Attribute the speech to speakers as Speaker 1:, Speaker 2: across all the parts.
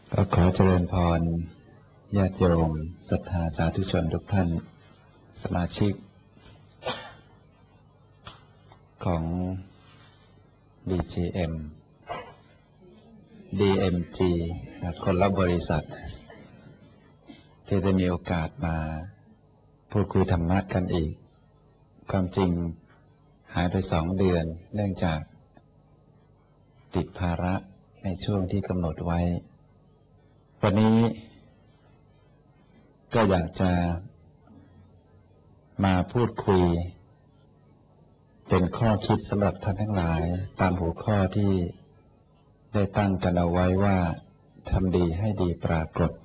Speaker 1: ก็ขอเจริญพรญาติโยมศรัทธาสาธุชนทุกท่านสมาชิกของ BGM DMG คนละบริษัทที่จะมีโอกาสมาพูดคุยธรรมะกันอีกความจริงหายไป2 เดือนเนื่องจากติดภาระในช่วงที่กำหนดไว้วันนี้ก็อยากจะมาพูดคุยเป็นข้อคิดสำหรับท่านทั้งหลายตามหัวข้อที่ได้ตั้งกันเอาไว้ว่าทำดีให้ดีปรากฏ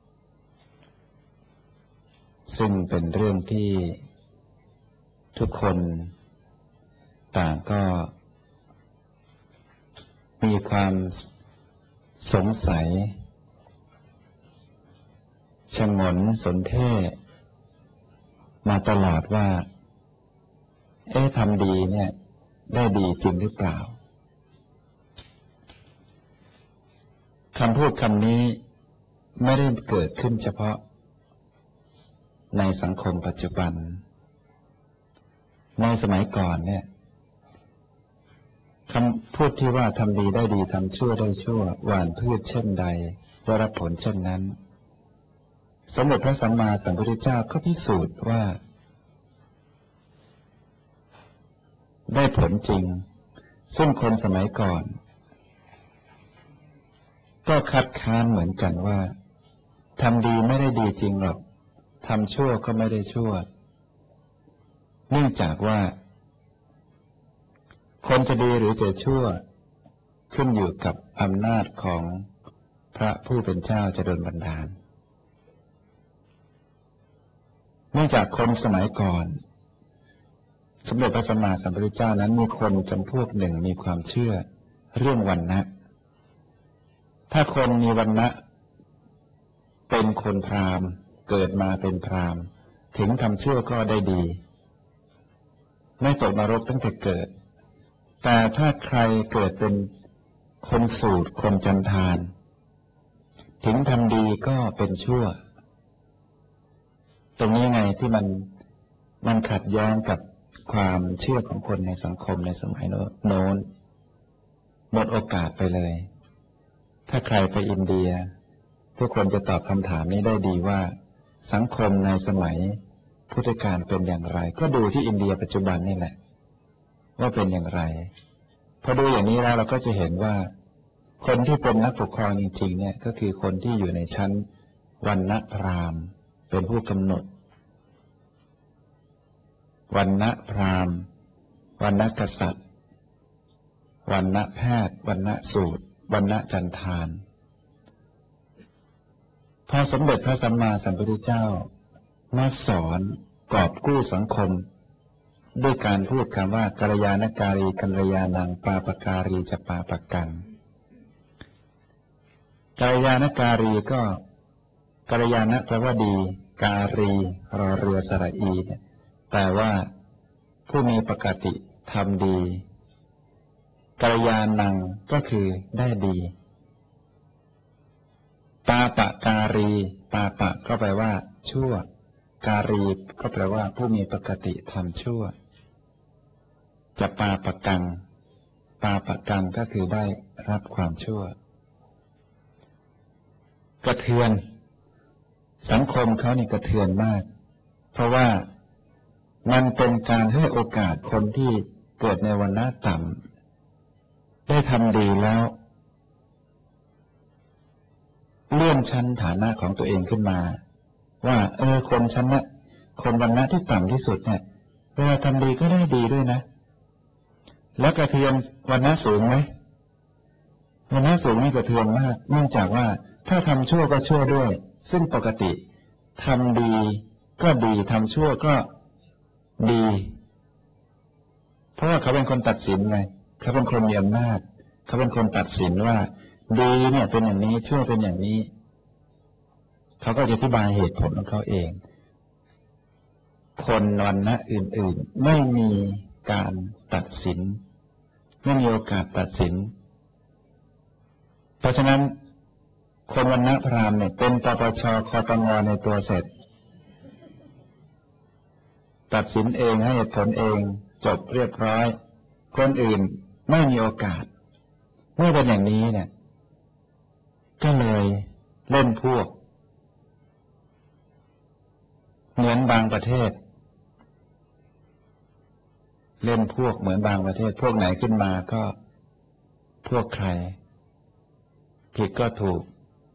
Speaker 1: ซึ่งเป็นเรื่องที่ทุกคนต่างก็มีความสงสัยชงนสนเท่มาตลอดว่าทำดีเนี่ยได้ดีจริงหรือเปล่าคำพูดคำนี้ไม่ได้เกิดขึ้นเฉพาะในสังคมปัจจุบันในสมัยก่อนเนี่ยคำพูดที่ว่าทำดีได้ดีทำชั่วได้ชั่วหว่านพืชเช่นใดได้รับผลเช่นนั้นสมเด็จพระสัมมาสัมพุทธเจ้าก็พิสูจน์ว่าได้ผลจริงซึ่งคนสมัยก่อนก็คัดค้านเหมือนกันว่าทำดีไม่ได้ดีจริงหรอกทำชั่วก็ไม่ได้ชั่วเนื่องจากว่าคนจะดีหรือจะชั่วขึ้นอยู่กับอำนาจของพระผู้เป็นเจ้าจะดลบันดาลเนื่องจากคนสมัยก่อนสมเด็จพระสัมมาสัมพุทธเจ้านั้นมีคนจำพวกหนึ่งมีความเชื่อเรื่องวรรณะถ้าคนมีวรรณะเป็นคนพราหมณ์เกิดมาเป็นพราหมณ์ถึงทำชั่วก็ได้ดีไม่ตกนรกตั้งแต่เกิดแต่ถ้าใครเกิดเป็นคนสูตรคนจันทานถึงทำดีก็เป็นชั่วตรงนี้ไงที่มันขัดแย้งกับความเชื่อของคนในสังคมในสมัยโน้นหมดโอกาสไปเลยถ้าใครไปอินเดียทุกคนจะตอบคำถามนี้ได้ดีว่าสังคมในสมัยพุทธกาลเป็นอย่างไรก็ดูที่อินเดียปัจจุบันนี่แหละว่าเป็นอย่างไรพอดูอย่างนี้แล้วเราก็จะเห็นว่าคนที่เป็นนักปกครองจริงๆเนี่ยก็คือคนที่อยู่ในชั้นวรรณพราหมณ์เป็นผู้กำหนดวรรณพราหมณ์วรรณกษัตริย์วรรณแพทย์วรรณสูตรวรรณจันทานพอสมเด็จพระสัมมาสัมพุทธเจ้ามาสอนกอบกู้สังคมด้วยการพูดคำว่ากัลยาณการีกัลยาณังปาปการีจะปาปกังกัลยาณการีก็กัลยาณแปลว่าดีการีรอเรือสระอีเนี่ยแปลว่าผู้มีปกติทำดีกัลยาณังก็คือได้ดีปาปการีปาปะก็แปลว่าชั่วการีก็แปลว่าผู้มีปกติทำชั่วจะปาปกังปาปกังก็คือได้รับความชั่วกระเทือนสังคมเขานี่กระเทือนมากเพราะว่ามันเป็นการให้โอกาสคนที่เกิดในวรรณะต่ำได้ทำดีแล้วเลื่อนชั้นฐานะของตัวเองขึ้นมาว่าคนชั้นนะคนวรรณะที่ต่ำที่สุดเนี่ยเวลาทำดีก็ได้ดีด้วยนะแล้วกระเทือนวรรณะสูงไหมวรรณะสูงนี่กระเทือนมากเนื่องจากว่าถ้าทำชั่วก็ชั่วด้วยซึ่งปกติทำดีก็ดีทำชั่วก็ดีเพราะว่าเขาเป็นคนตัดสินไงเขาเป็นคนมีอำนาจเขาเป็นคนตัดสินว่าดีเนี่ยเป็นอย่างนี้ชั่วเป็นอย่างนี้เขาก็จะอธิบายเหตุผลของเขาเองคนวรรณะอื่นๆไม่มีการตัดสินไม่มีโอกาสตัดสินเพราะฉะนั้นคนวรรณะพราหมณ์เนี่ยเป็นปปช.คตง.ในตัวเสร็จตัดสินเองให้เหตุผลเองจบเรียบร้อยคนอื่นไม่มีโอกาสเมื่อเป็นอย่างนี้เนี่ยก็เลยเล่นพวกเหมือนบางประเทศเล่นพวกเหมือนบางประเทศพวกไหนขึ้นมาก็พวกใครผิดก็ถูก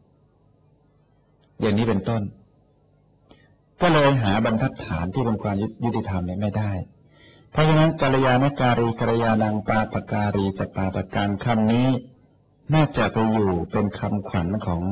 Speaker 1: อย่างนี้เป็นต้นก็เลยหาบรรทัดฐานที่เป็นความยุติธรรมเนี่ยไม่ได้เพราะฉะนั้นกัลยาณการีกัลยาณังปาปการีจะปาปการคำนี้น่าจะไปอยู่เป็นคำขวัญ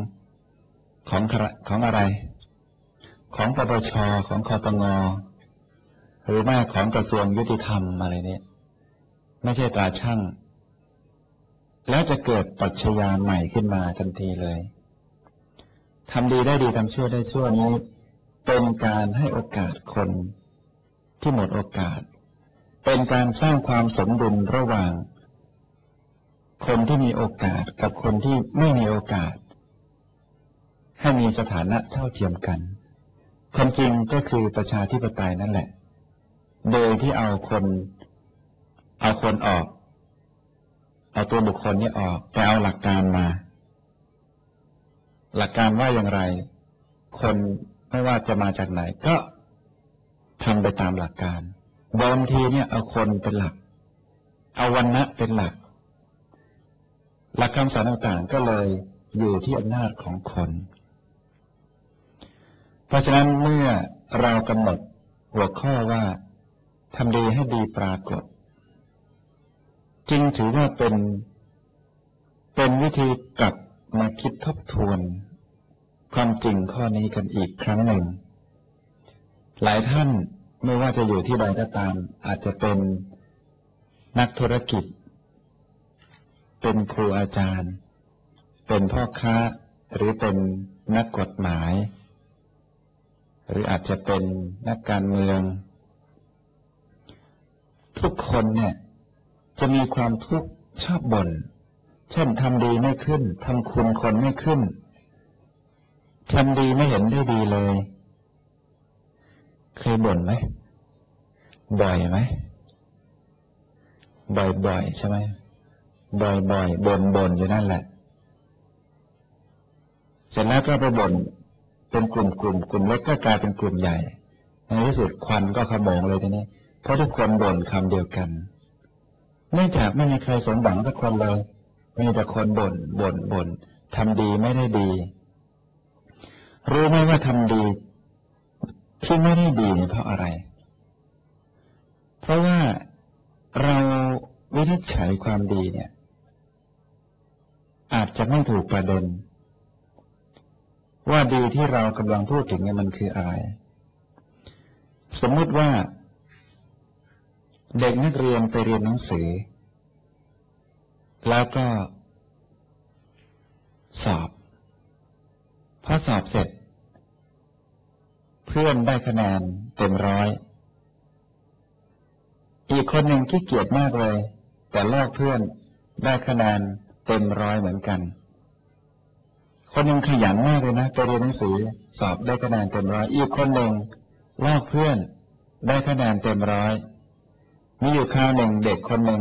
Speaker 1: ของอะไรของปปช.ของคตง.หรือไม่ของกระทรวงยุติธรรมอะไรเนี่ยไม่ใช่ตราช่างแล้วจะเกิดปรัชญาใหม่ขึ้นมาทันทีเลยทำดีได้ดีทำชั่วได้ชั่วนี้เป็นการให้โอกาสคนที่หมดโอกาสเป็นการสร้างความสมดุลระหว่างคนที่มีโอกาสกับคนที่ไม่มีโอกาสให้มีสถานะเท่าเทียมกันความจริงก็คือประชาธิปไตยนั่นแหละโดยที่เอาคนออกเอาตัวบุคคลนี้ออกแต่เอาหลักการมาหลักการว่าอย่างไรคนไม่ว่าจะมาจากไหนก็ทำไปตามหลักการบางทีเนี่ยเอาคนเป็นหลักเอาวรรณะเป็นหลักหลักคำสอนต่างๆก็เลยอยู่ที่อำนาจของคนเพราะฉะนั้นเมื่อเรากำหนดหัวข้อว่าทำดีให้ดีปรากฏจึงถือว่าเป็นวิธีกลับมาคิดทบทวนความจริงข้อนี้กันอีกครั้งหนึ่งหลายท่านไม่ว่าจะอยู่ที่ใดก็ตามอาจจะเป็นนักธุรกิจเป็นครูอาจารย์เป็นพ่อค้าหรือเป็นนักกฎหมายหรืออาจจะเป็นนักการเมืองทุกคนเนี่ยจะมีความทุกข์ชอบบ่นเช่นทำดีไม่ขึ้นทำคุณคนไม่ขึ้นทำดีไม่เห็นได้ดีเลยเคยบ่นไหมบ่อยไหมบ่อยใช่ไหมบ่อยบ่นอยู่นั่นแหละเสร็จแล้วก็ไปบ่นเป็นกลุ่มเล็กก็กลายเป็นกลุ่มใหญ่ในที่สุดควันก็ขโมงเลยทีนี้เพราะทุกคนบ่นคำเดียวกันเนื่องจากไม่มีใครสมหวังสักคนเลยมีแต่คนบ่นทำดีไม่ได้ดีรู้ไหมว่าทำดีที่ไม่ได้ดีเนี่ยเพราะอะไรเพราะว่าเราวินิจฉัยความดีเนี่ยอาจจะไม่ถูกประเด็นว่าดีที่เรากำลังพูดถึงเนี่ยมันคืออะไรสมมุติว่าเด็กนักเรียนไปเรียนหนังสือแล้วก็สอบพอสอบเสร็จเพื่อนได้คะแนนเต็ม100อีกคนหนึ่งขี้เกียจมากเลยแต่ลอกเพื่อนได้คะแนนเต็ม100เหมือนกันคนหนึ่งขยันมากเลยนะไปเรียนหนังสือสอบได้คะแนนเต็ม100อีกคนหนึ่งลอกเพื่อนได้คะแนนเต็ม100มีอยู่คราวหนึ่งเด็กคนหนึ่ง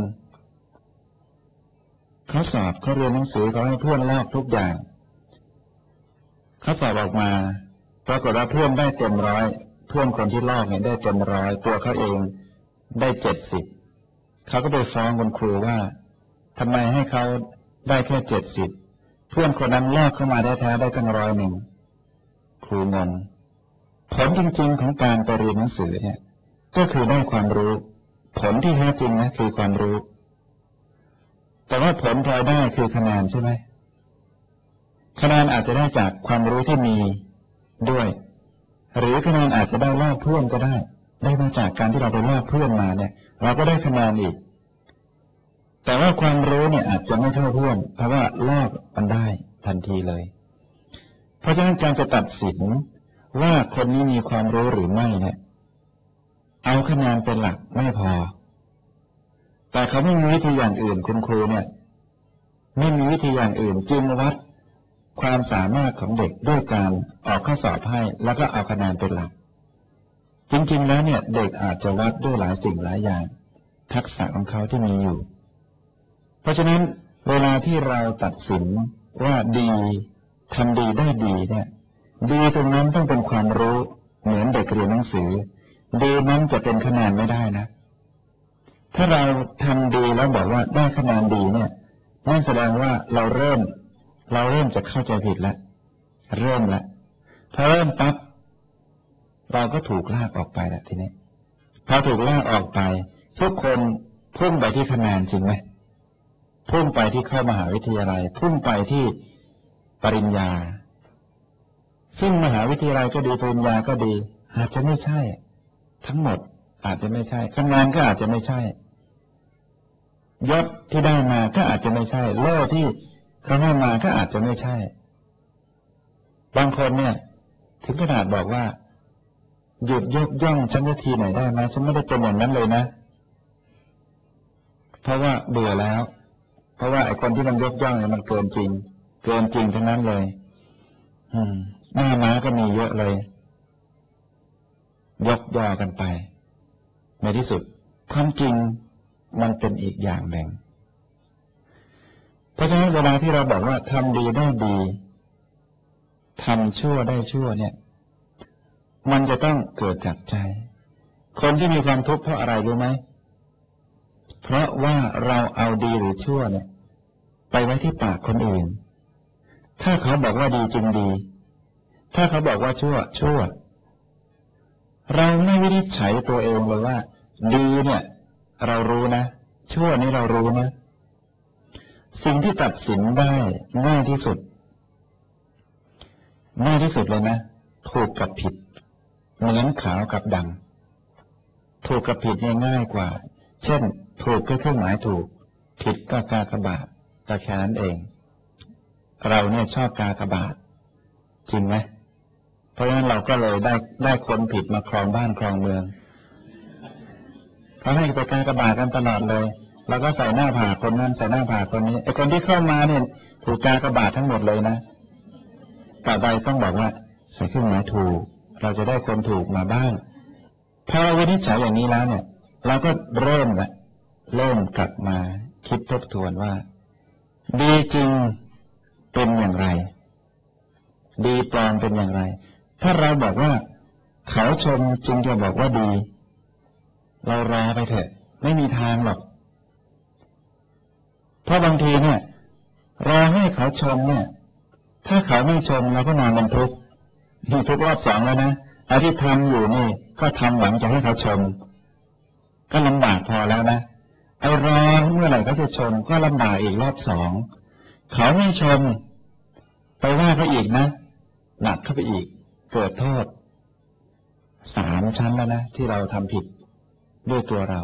Speaker 1: เขาสอบเขาเรียนหนังสือเขาให้เพื่อนลอกทุกอย่างเขาสอบออกมาปรากฏว่าเพื่อนได้เต็ม100เพื่อนคนที่ลอกเนี่ยได้เต็ม100ตัวเขาเองได้70เขาก็ไปฟ้องคุณครูว่าทำไมให้เขาได้แค่70เพื่อนคนนั้นลอกเข้ามาได้แท้ได้ตั้ง100ครูงงผลจริงๆของการไปเรียนหนังสือเนี่ยก็คือได้ความรู้ผลที่แท้จริงนะคือความรู้แต่ว่าผลพลอยได้คือคะแนนใช่ไหมคะแนนอาจจะได้จากความรู้ที่มีด้วยหรือคะแนนอาจจะได้ลอกเพื่อนก็ได้มาจากการที่เราไปลอกเพื่อนมาเนี่ยเราก็ได้คะแนนอีกแต่ว่าความรู้เนี่ยอาจจะไม่เท่าเพื่อนเพราะว่าลอกมันได้ทันทีเลยเพราะฉะนั้นการจะตัดสินว่าคนนี้มีความรู้หรือไม่เนี่ยเอาคะแนนเป็นหลักไม่พอแต่เขาไม่มีวิธีอย่างอื่นคุณครูเนี่ยไม่มีวิธีอย่างอื่นจึงวัดความสามารถของเด็กด้วยการออกข้อสอบให้แล้วก็เอาคะแนนเป็นหลักจริงๆแล้วเนี่ยเด็กอาจจะวัดด้วยหลายสิ่งหลายอย่างทักษะของเขาที่มีอยู่เพราะฉะนั้นเวลาที่เราตัดสินว่าดีทำดีได้ดีเนี่ยดีตรงนั้นต้องเป็นความรู้เหมือนเด็กเรียนหนังสือดีนั้นจะเป็นคะแนนไม่ได้นะถ้าเราทำดีแล้วบอกว่าได้คะแนนดีเนี่ยนั่นแสดงว่าเราเริ่มจะเข้าใจผิดแล้วเริ่มแล้วพอเริ่มปั๊บเราก็ถูกลากออกไปแล้วทีนี้พอถูกลากออกไปทุกคนพุ่งไปที่คะแนนจริงไหมพุ่งไปที่เข้ามหาวิทยาลัยพุ่งไปที่ปริญญาซึ่งมหาวิทยาลัยก็ดีปริญญาก็ดีอาจจะไม่ใช่ทั้งหมดอาจจะไม่ใช่คะแนนก็อาจจะไม่ใช่ยศที่ได้มาก็อาจจะไม่ใช่โล่ที่เขาให้มาก็อาจจะไม่ใช่บางคนเนี่ยถึงขนาดบอกว่าหยุดยกย่องฉันทีไหนได้ไหมฉันไม่ได้เป็นอย่างนั้นเลยนะเพราะว่าเบื่อแล้วเพราะว่าไอ้คนที่มันยกย่องเนี่ยมันเกินจริงทั้งนั้นเลยหน้าม้าก็มีเยอะเลยยกย่อกันไปในที่สุดความจริงมันเป็นอีกอย่างหนึ่งเพราะฉะนั้นเวลาที่เราบอกว่าทำดีได้ดีทำชั่วได้ชั่วเนี่ยมันจะต้องเกิดจากใจคนที่มีความทุกข์เพราะอะไรรู้ไหมเพราะว่าเราเอาดีหรือชั่วเนี่ยไปไว้ที่ปากคนอื่นถ้าเขาบอกว่าดีจึงดีถ้าเขาบอกว่าชั่วเราไม่วินิจฉัยตัวเองเลยว่าดีเนี่ยเรารู้นะชั่วนี่เรารู้นะสิ่งที่ตัดสินได้ง่ายที่สุดเลยนะถูกกับผิดเหมือนขาวกับดำถูกกับผิดง่ายกว่าเช่นถูกก็เครื่องหมายถูกผิดก็กากบาทก็แค่นั้นเองเราเนี่ยชอบกากบาทจริงไหมเพราะฉะนั้นเราก็เลยได้คนผิดมาครองบ้านครองเมืองเขาให้ไปกากบาทกันตลอดเลยเราก็ใส่หน้าผากคนนั้นใส่หน้าผากคนนี้ไอ้คนที่เข้ามาเนี่ยถูกกากบาททั้งหมดเลยนะต่อไปต้องบอกว่าใส่เครื่องหมายถูกเราจะได้คนถูกมาบ้างพอเราวินิจฉัยอย่างนี้แล้วเนี่ยเราก็เริ่มกลับมาคิดทบทวนว่าดีจริงเป็นอย่างไรดีปลอมเป็นอย่างไรถ้าเราบอกว่าเขาชมจึงจะบอกว่าดีเรารอไปเถอะไม่มีทางหรอกเพราะบางทีเนี่ยรอให้เขาชมเนี่ยถ้าเขาไม่ชมเราก็นอนเป็นทุกข์นี่ทุกรอบสองแล้วนะไอ้ที่ทำอยู่นี่ก็ทำหวังจะให้เขาชมก็ลำบากพอแล้วนะไอ้รอเมื่อไหร่เขาจะชมก็ลำบากอีกรอบสองเขาไม่ชมไปว่าเขาอีกนะหนักเข้าไปอีกเกิดโทษ3 ชั้นแล้วนะที่เราทำผิดด้วยตัวเรา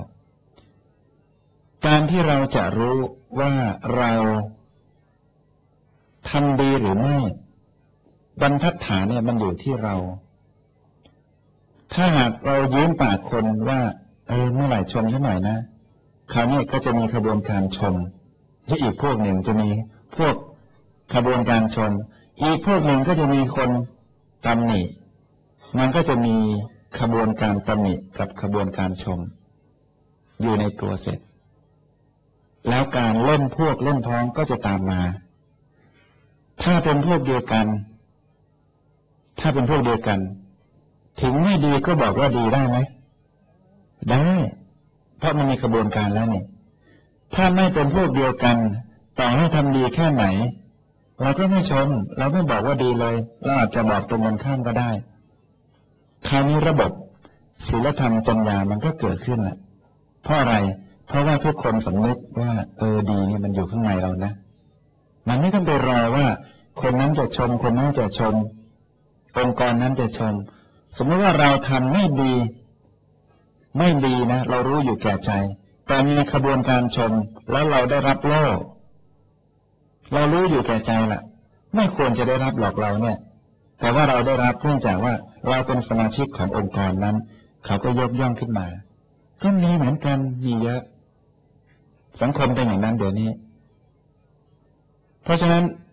Speaker 1: การที่เราจะรู้ว่าเราทำดีหรือไม่บรรทัดฐานเนี่ยมันอยู่ที่เราถ้าหากเรายืมปากคนว่าเมื่อไหร่ชมสักหน่อยนะคราวนี้ก็จะมีขบวนการชมและอีกพวกหนึ่งจะมีพวกขบวนการชมอีกพวกหนึ่งก็จะมีคนตำหนิมันก็จะมีขบวนการตำหนิกับขบวนการชมอยู่ในตัวเสร็จแล้วการเล่นพวกเล่นพ้องก็จะตามมาถ้าเป็นพวกเดียวกันถึงไม่ดีก็บอกว่าดีได้ไหมได้เพราะมันมีกระบวนการแล้วนี่ถ้าไม่เป็นพวกเดียวกันต่อให้ทำดีแค่ไหนเราก็ไม่ชมเราไม่บอกว่าดีเลยเราอาจจะบอกตรงกันข้ามก็ได้คราวนี้ระบบศีลธรรมจรรยามันก็เกิดขึ้นแหละเพราะอะไรเพราะว่าทุกคนสำนึกว่าดีนี่มันอยู่ข้างในเรานะมันไม่ต้องไปรอว่าคนนั้นจะชมคนนั้นจะชมองค์กรนั้นจะชมสมมติว่าเราทำไม่ดีนะเรารู้อยู่แก่ใจแต่มีขบวนการชมแล้วเราได้รับโล่เรารู้อยู่แก่ใจล่ะไม่ควรจะได้รับหรอกเราเนี่ยแต่ว่าเราได้รับเนื่องจากว่าเราเป็นสมาชิกขององค์กรนั้นเขาก็ยกย่องขึ้นมาก็มีเหมือนกันมีเยอะสังคมเป็นอย่างนั้นเดี๋ยวนี้เพราะฉะนั้น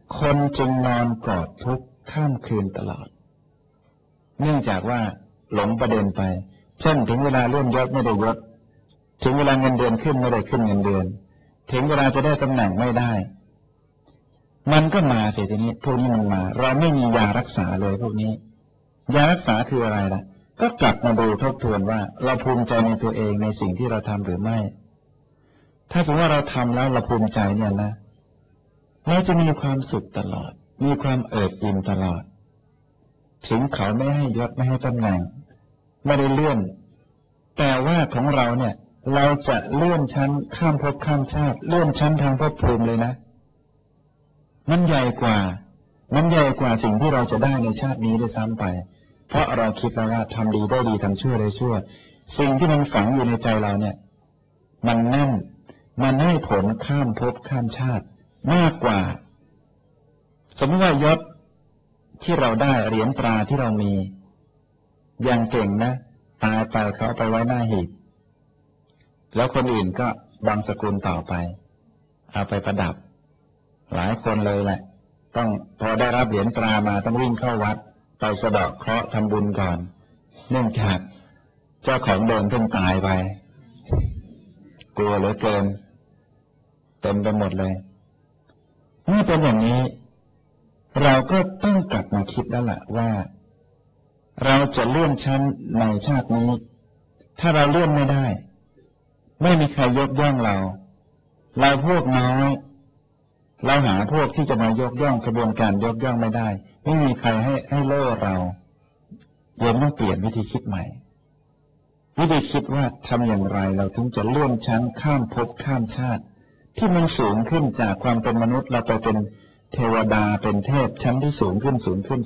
Speaker 1: คนจึงนอนกอดทุกข์ข้ามคืนตลอดเนื่องจากว่าหลงประเด็นไปเช่นถึงเวลาเลื่อนยศไม่ได้ยศถึงเวลาเงินเดือนขึ้นไม่ได้ขึ้นเงินเดือนถึงเวลาจะได้ตำแหน่งไม่ได้มันก็มาเสียทีนี้พวกนี้มันมาเราไม่มียารักษาเลยพวกนี้ยารักษาคืออะไรล่ะก็กลับมาดูทบทวนว่าเราภูมิใจในตัวเองในสิ่งที่เราทำหรือไม่ถ้าถือว่าเราทำแล้วเราภูมิใจเนี่ยนะเราจะมีความสุขตลอดมีความเอิบอิ่มตลอดถึงเขาไม่ให้ยศไม่ให้ตำแหน่งไม่ได้เลื่อนแต่ว่าของเราเนี่ยเราจะเลื่อนชั้นข้ามภพข้ามชาติเลื่อนชั้นทางภพภูมิเลยนะมันใหญ่กว่าสิ่งที่เราจะได้ในชาตินี้ด้วยซ้ำไปเพราะเราคิดแล้วว่าทำดีได้ดีทำชั่วได้ชั่วสิ่งที่มันฝังอยู่ในใจเราเนี่ยมันแน่นมันให้ผลข้ามภพข้ามชาติมากกว่าสมมติว่ายศที่เราได้เหรียญตราที่เรามีอย่างเก่งนะตายไปเขาไปไว้หน้าหีบแล้วคนอื่นก็บางสกุลต่อไปเอาไปประดับหลายคนเลยแหละต้องพอได้รับเหรียญตรามาต้องวิ่งเข้าวัดไปสะเดาะเคราะห์ทำบุญก่อนเนื่องจากเจ้าของเดิมเพิ่งตายไปกลัวเหลือเกินเต็มไปหมดเลยเมื่อเป็นอย่างนี้เราก็ต้องกลับมาคิดแล้วล่ะว่าเราจะเลื่อนชั้นในชาตินี้ถ้าเราเลื่อนไม่ได้ไม่มีใครยกย่องเราพวกน้อยเราหาพวกที่จะมายกย่องกระบวนการยกย่องไม่ได้ไม่มีใครให้โล่เราโยมต้องเปลี่ยนวิธีคิดใหม่วิธีคิดว่าทำอย่างไรเราถึงจะเลื่อนชั้นข้ามภพข้ามชาติที่มันสูงขึ้นจากความเป็นมนุษย์เราไปเป็นเทวดาเป็นเทพชั้นที่สูงขึ้น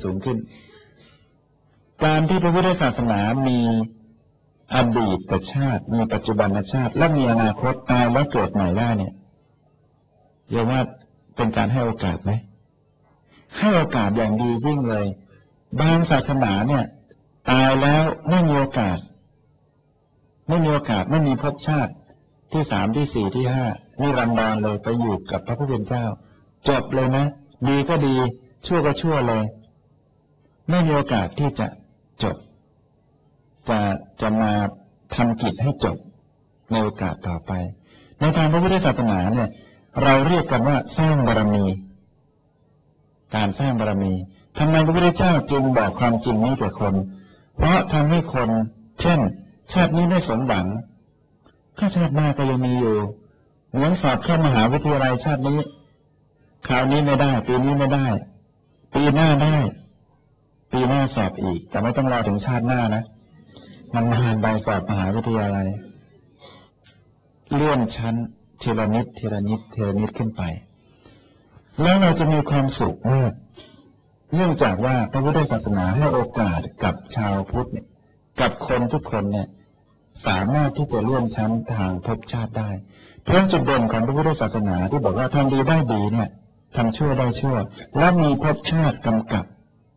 Speaker 1: การที่พระพุทธศาสนามีอดีตชาติมีปัจจุบันชาติและมีอนาคตตายแล้วเกิดใหม่ได้เนี่ยโยมว่าเป็นการให้โอกาสไหมให้โอกาสอย่างดียิ่งเลยบางศาสนาเนี่ยตายแล้วไม่มีโอกาสไม่มีภพชาติที่3ที่4ที่5นี่รันดรเลยไปอยู่กับพระผู้เป็นเจ้าจบเลยนะดีก็ดีชั่วก็ชั่วเลยไม่มีโอกาสที่จะจบจะมาทำกิจให้จบในโอกาสต่อไปในทางพระพุทธศาสนาเนี่ยเราเรียกกันว่าสร้างบารมีการสร้างบารมีทำไมพระพุทธเจ้าจึงบอกความจริงนี้แก่คนเพราะทำให้คนเช่นชาตินี้ไม่สมหวังก็ชาติหน้าก็ยังมีอยู่เหมือนสอบเข้ามหาวิทยาลัยชาตินี้คราวนี้ไม่ได้ปีนี้ไม่ได้ปีหน้าได้ปีหน้าสอบอีกแต่ไม่ต้องรอถึงชาติหน้านะมันนานใบสอบมหาวิทยาลัยเลื่อนชั้นทีละนิดขึ้นไปแล้วเราจะมีความสุขมากเนื่องจากว่าพระพุทธศาสนาให้โอกาสกับชาวพุทธเนี่ยกับคนทุกคนเนี่ยสามารถที่จะเลื่อนชั้นทางภพชาติได้เพราะจุดเด่นของพระพุทธศาสนาที่บอกว่าทำดีได้ดีเนี่ยทำชั่วได้ชั่วและมีภพชาติกำกับ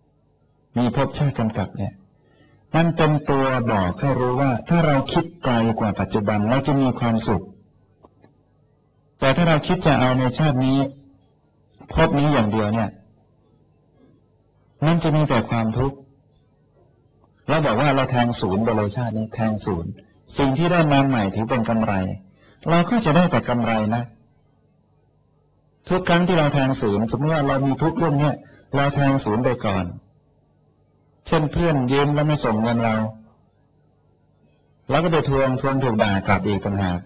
Speaker 1: เนี่ยมันเป็นตัวบอกให้รู้ว่าถ้าเราคิดไกลกว่าปัจจุบันเราจะมีความสุขแต่ถ้าเราคิดจะเอาในชาตินี้ภพนี้อย่างเดียวเนี่ยมันจะมีแต่ความทุกข์เราบอกว่าเราแทงศูนย์ไปเลยชาตินี้แทงศูนย์สิ่งที่ได้มาใหม่ถือเป็นกำไรเราก็จะได้แต่กำไรนะทุกครั้งที่เราแทงศูนย์สมมติว่าเรามีทุกข์เรื่องนี้เราแทงศูนย์ไปก่อนเช่นเพื่อนยืมแล้วไม่ส่งเงินเราแล้วก็ไปทวงถูกด่ากลับอีกต่างหาก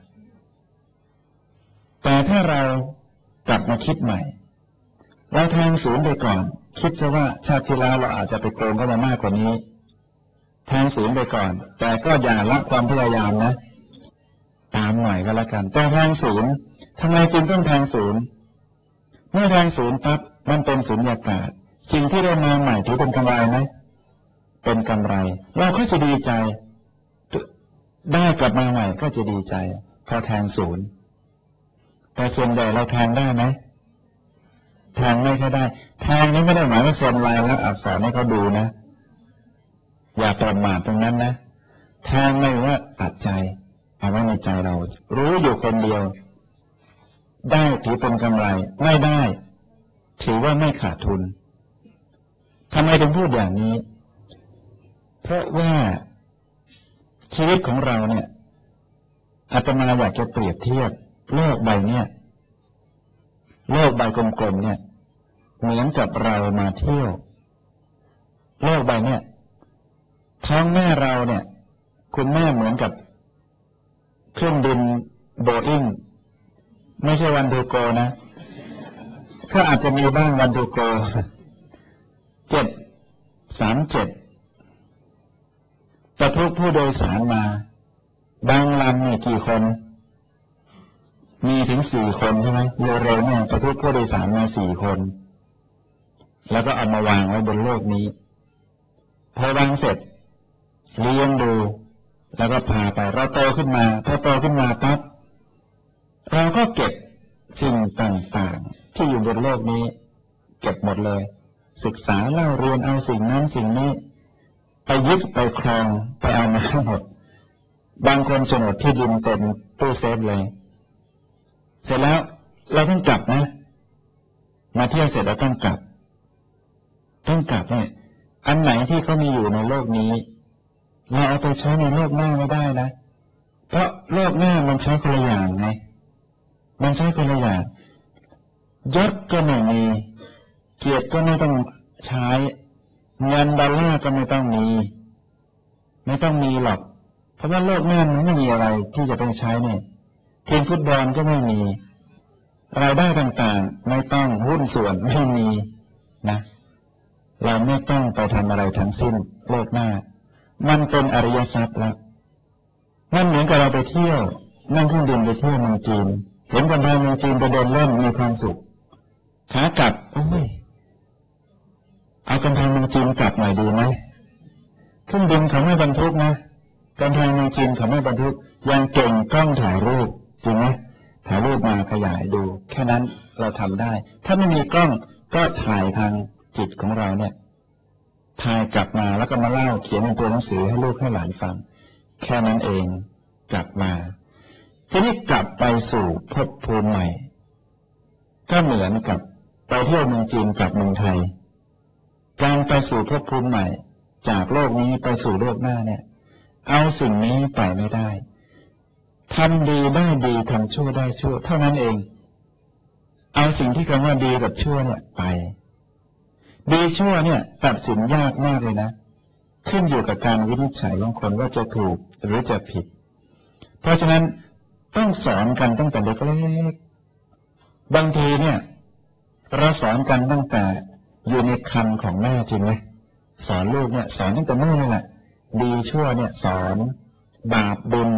Speaker 1: แต่ถ้าเรากลับมาคิดใหม่เราแทงศูนย์ไปก่อนคิดซะว่าชาติที่แล้วเราอาจจะไปโกงเข้ามามากกว่านี้แทงศูนย์ไปก่อนแต่ก็อย่าละความพยายามนะตามหน่อยก็แล้วกันแต่แทงศูนย์ทำไมจึงต้องแทงศูนย์เมื่อแทงศูนย์ปั๊บมันเป็นสุญญากาศสิ่งที่ได้มาใหม่ถือเป็นกำไรไหมเป็นกำไรเราก็จะดีใจได้กลับมาใหม่ก็จะดีใจพอแทงศูนย์แต่ส่วนใหญ่เราแทงได้ไหมแทงไม่ค่อยได้แทงนี้ไม่ได้หมายว่าเซ็นลายลักษณ์อักษรให้เขาดูนะอย่าประมาทตรงนั้นนะแทงไม่ว่าตัดใจเอาไว้ในใจเรารู้อยู่คนเดียวได้ถือเป็นกำไรไม่ได้ถือว่าไม่ขาดทุนทำไมถึงพูดอย่างนี้เพราะว่าชีวิตของเราเนี่ยอาตมาอยากจะเปรียบเทียบโลกใบเนี้ยโลกใบกลมๆเนี่ยเหมือนกับเรามาเที่ยวโลกใบเนี้ยท้องแม่เราเนี่ยคุณแม่เหมือนกับเครื่องบินโบอิ้งไม่ใช่วันทูโกนะก็อาจจะมีบ้างวันทูโก737บรรทุกผู้โดยสารมาบางลำเนี่ยกี่คนมีถึง4 คนใช่ไหมเร็วๆเนี่ยบรรทุกผู้โดยสารมา4 คนแล้วก็เอามาวางไว้บนโลกนี้พอวางเสร็จเลี้ยงดูแล้วก็พาไปเราโตขึ้นมาพอโตขึ้นมาปั๊บเราก็เก็บสิ่งต่างๆที่อยู่บนโลกนี้เก็บหมดเลยศึกษาเล่าเรียนเอาสิ่งนั้นสิ่งนี้ไปยึดไปครองไปเอามาทั้งหมดบางคนโฉนดที่ดินเต็มตู้เซฟเลยเสร็จแล้วเราต้องกลับนะมาเที่ยวเสร็จแล้วต้องกลับเนี่ยอันไหนที่เขามีอยู่ในโลกนี้เราเอาไปใช้ในโลกหน้าไม่ได้นะเพราะโลกหน้ามันใช้คนละอย่างไงมันใช้คนละอย่างยศก็ไม่มีเกียรติก็ไม่ต้องใช้เงินดอลลาร์ก็ไม่ต้องมีหรอกเพราะว่าโลกหน้ามันไม่มีอะไรที่จะไปใช้เนี่ยทีมฟุตบอลก็ไม่มีรายได้ต่างๆไม่ต้องหุ้นส่วนไม่มีนะเราไม่ต้องไปทำอะไรทั้งสิ้นโลกหน้ามันเป็นอริยทรัพย์แล้วมันเหมือนกับเราไปเที่ยวนั่งเครื่องบินไปเที่ยวเมืองจีนเห็นกำแพงเมืองจีนไปเดินเล่นมีความสุขขากลับโอ้ยเอากำแพงเมืองจีนกลับหน่อยดีไหมเครื่องบินเขาไม่บรรทุกนะกำแพงเมืองจีนเขาไม่บรรทุกยังเก่งกล้องถ่ายรูปจริงไหมถ่ายรูปมาขยายดูแค่นั้นเราทำได้ถ้าไม่มีกล้องก็ถ่ายทางจิตของเราเนี่ยถ่ายกลับมาแล้วก็มาเล่าเขียนเป็นตัวหนังสือให้ลูกให้หลานฟังแค่นั้นเองกลับมาทีนี้กลับไปสู่ภพภูมิใหม่ก็เหมือนกับไปเที่ยวเมืองจีนกลับเมืองไทยการไปสู่ภพภูมิใหม่จากโลกนี้ไปสู่โลกหน้าเนี่ยเอาสิ่งนี้ไปไม่ได้ทำดีได้ดีทำชั่วได้ชั่วเท่านั้นเองเอาสิ่งที่คำว่าดีกับชั่วเนี่ยไปดีชั่วเนี่ยตัดสินยากมากเลยนะขึ้นอยู่กับการวินิจฉัยของคนว่าจะถูกหรือจะผิดเพราะฉะนั้นต้องสอนกันตั้งแต่เล็กๆบางทีเนี่ยเราสอนกันตั้งแต่อยู่ในครรภ์ของแม่จริงไหมสอนลูกเนี่ยสอนตั้งแต่เมื่อนั่นแหละดีชั่วเนี่ยสอนบาปบุญ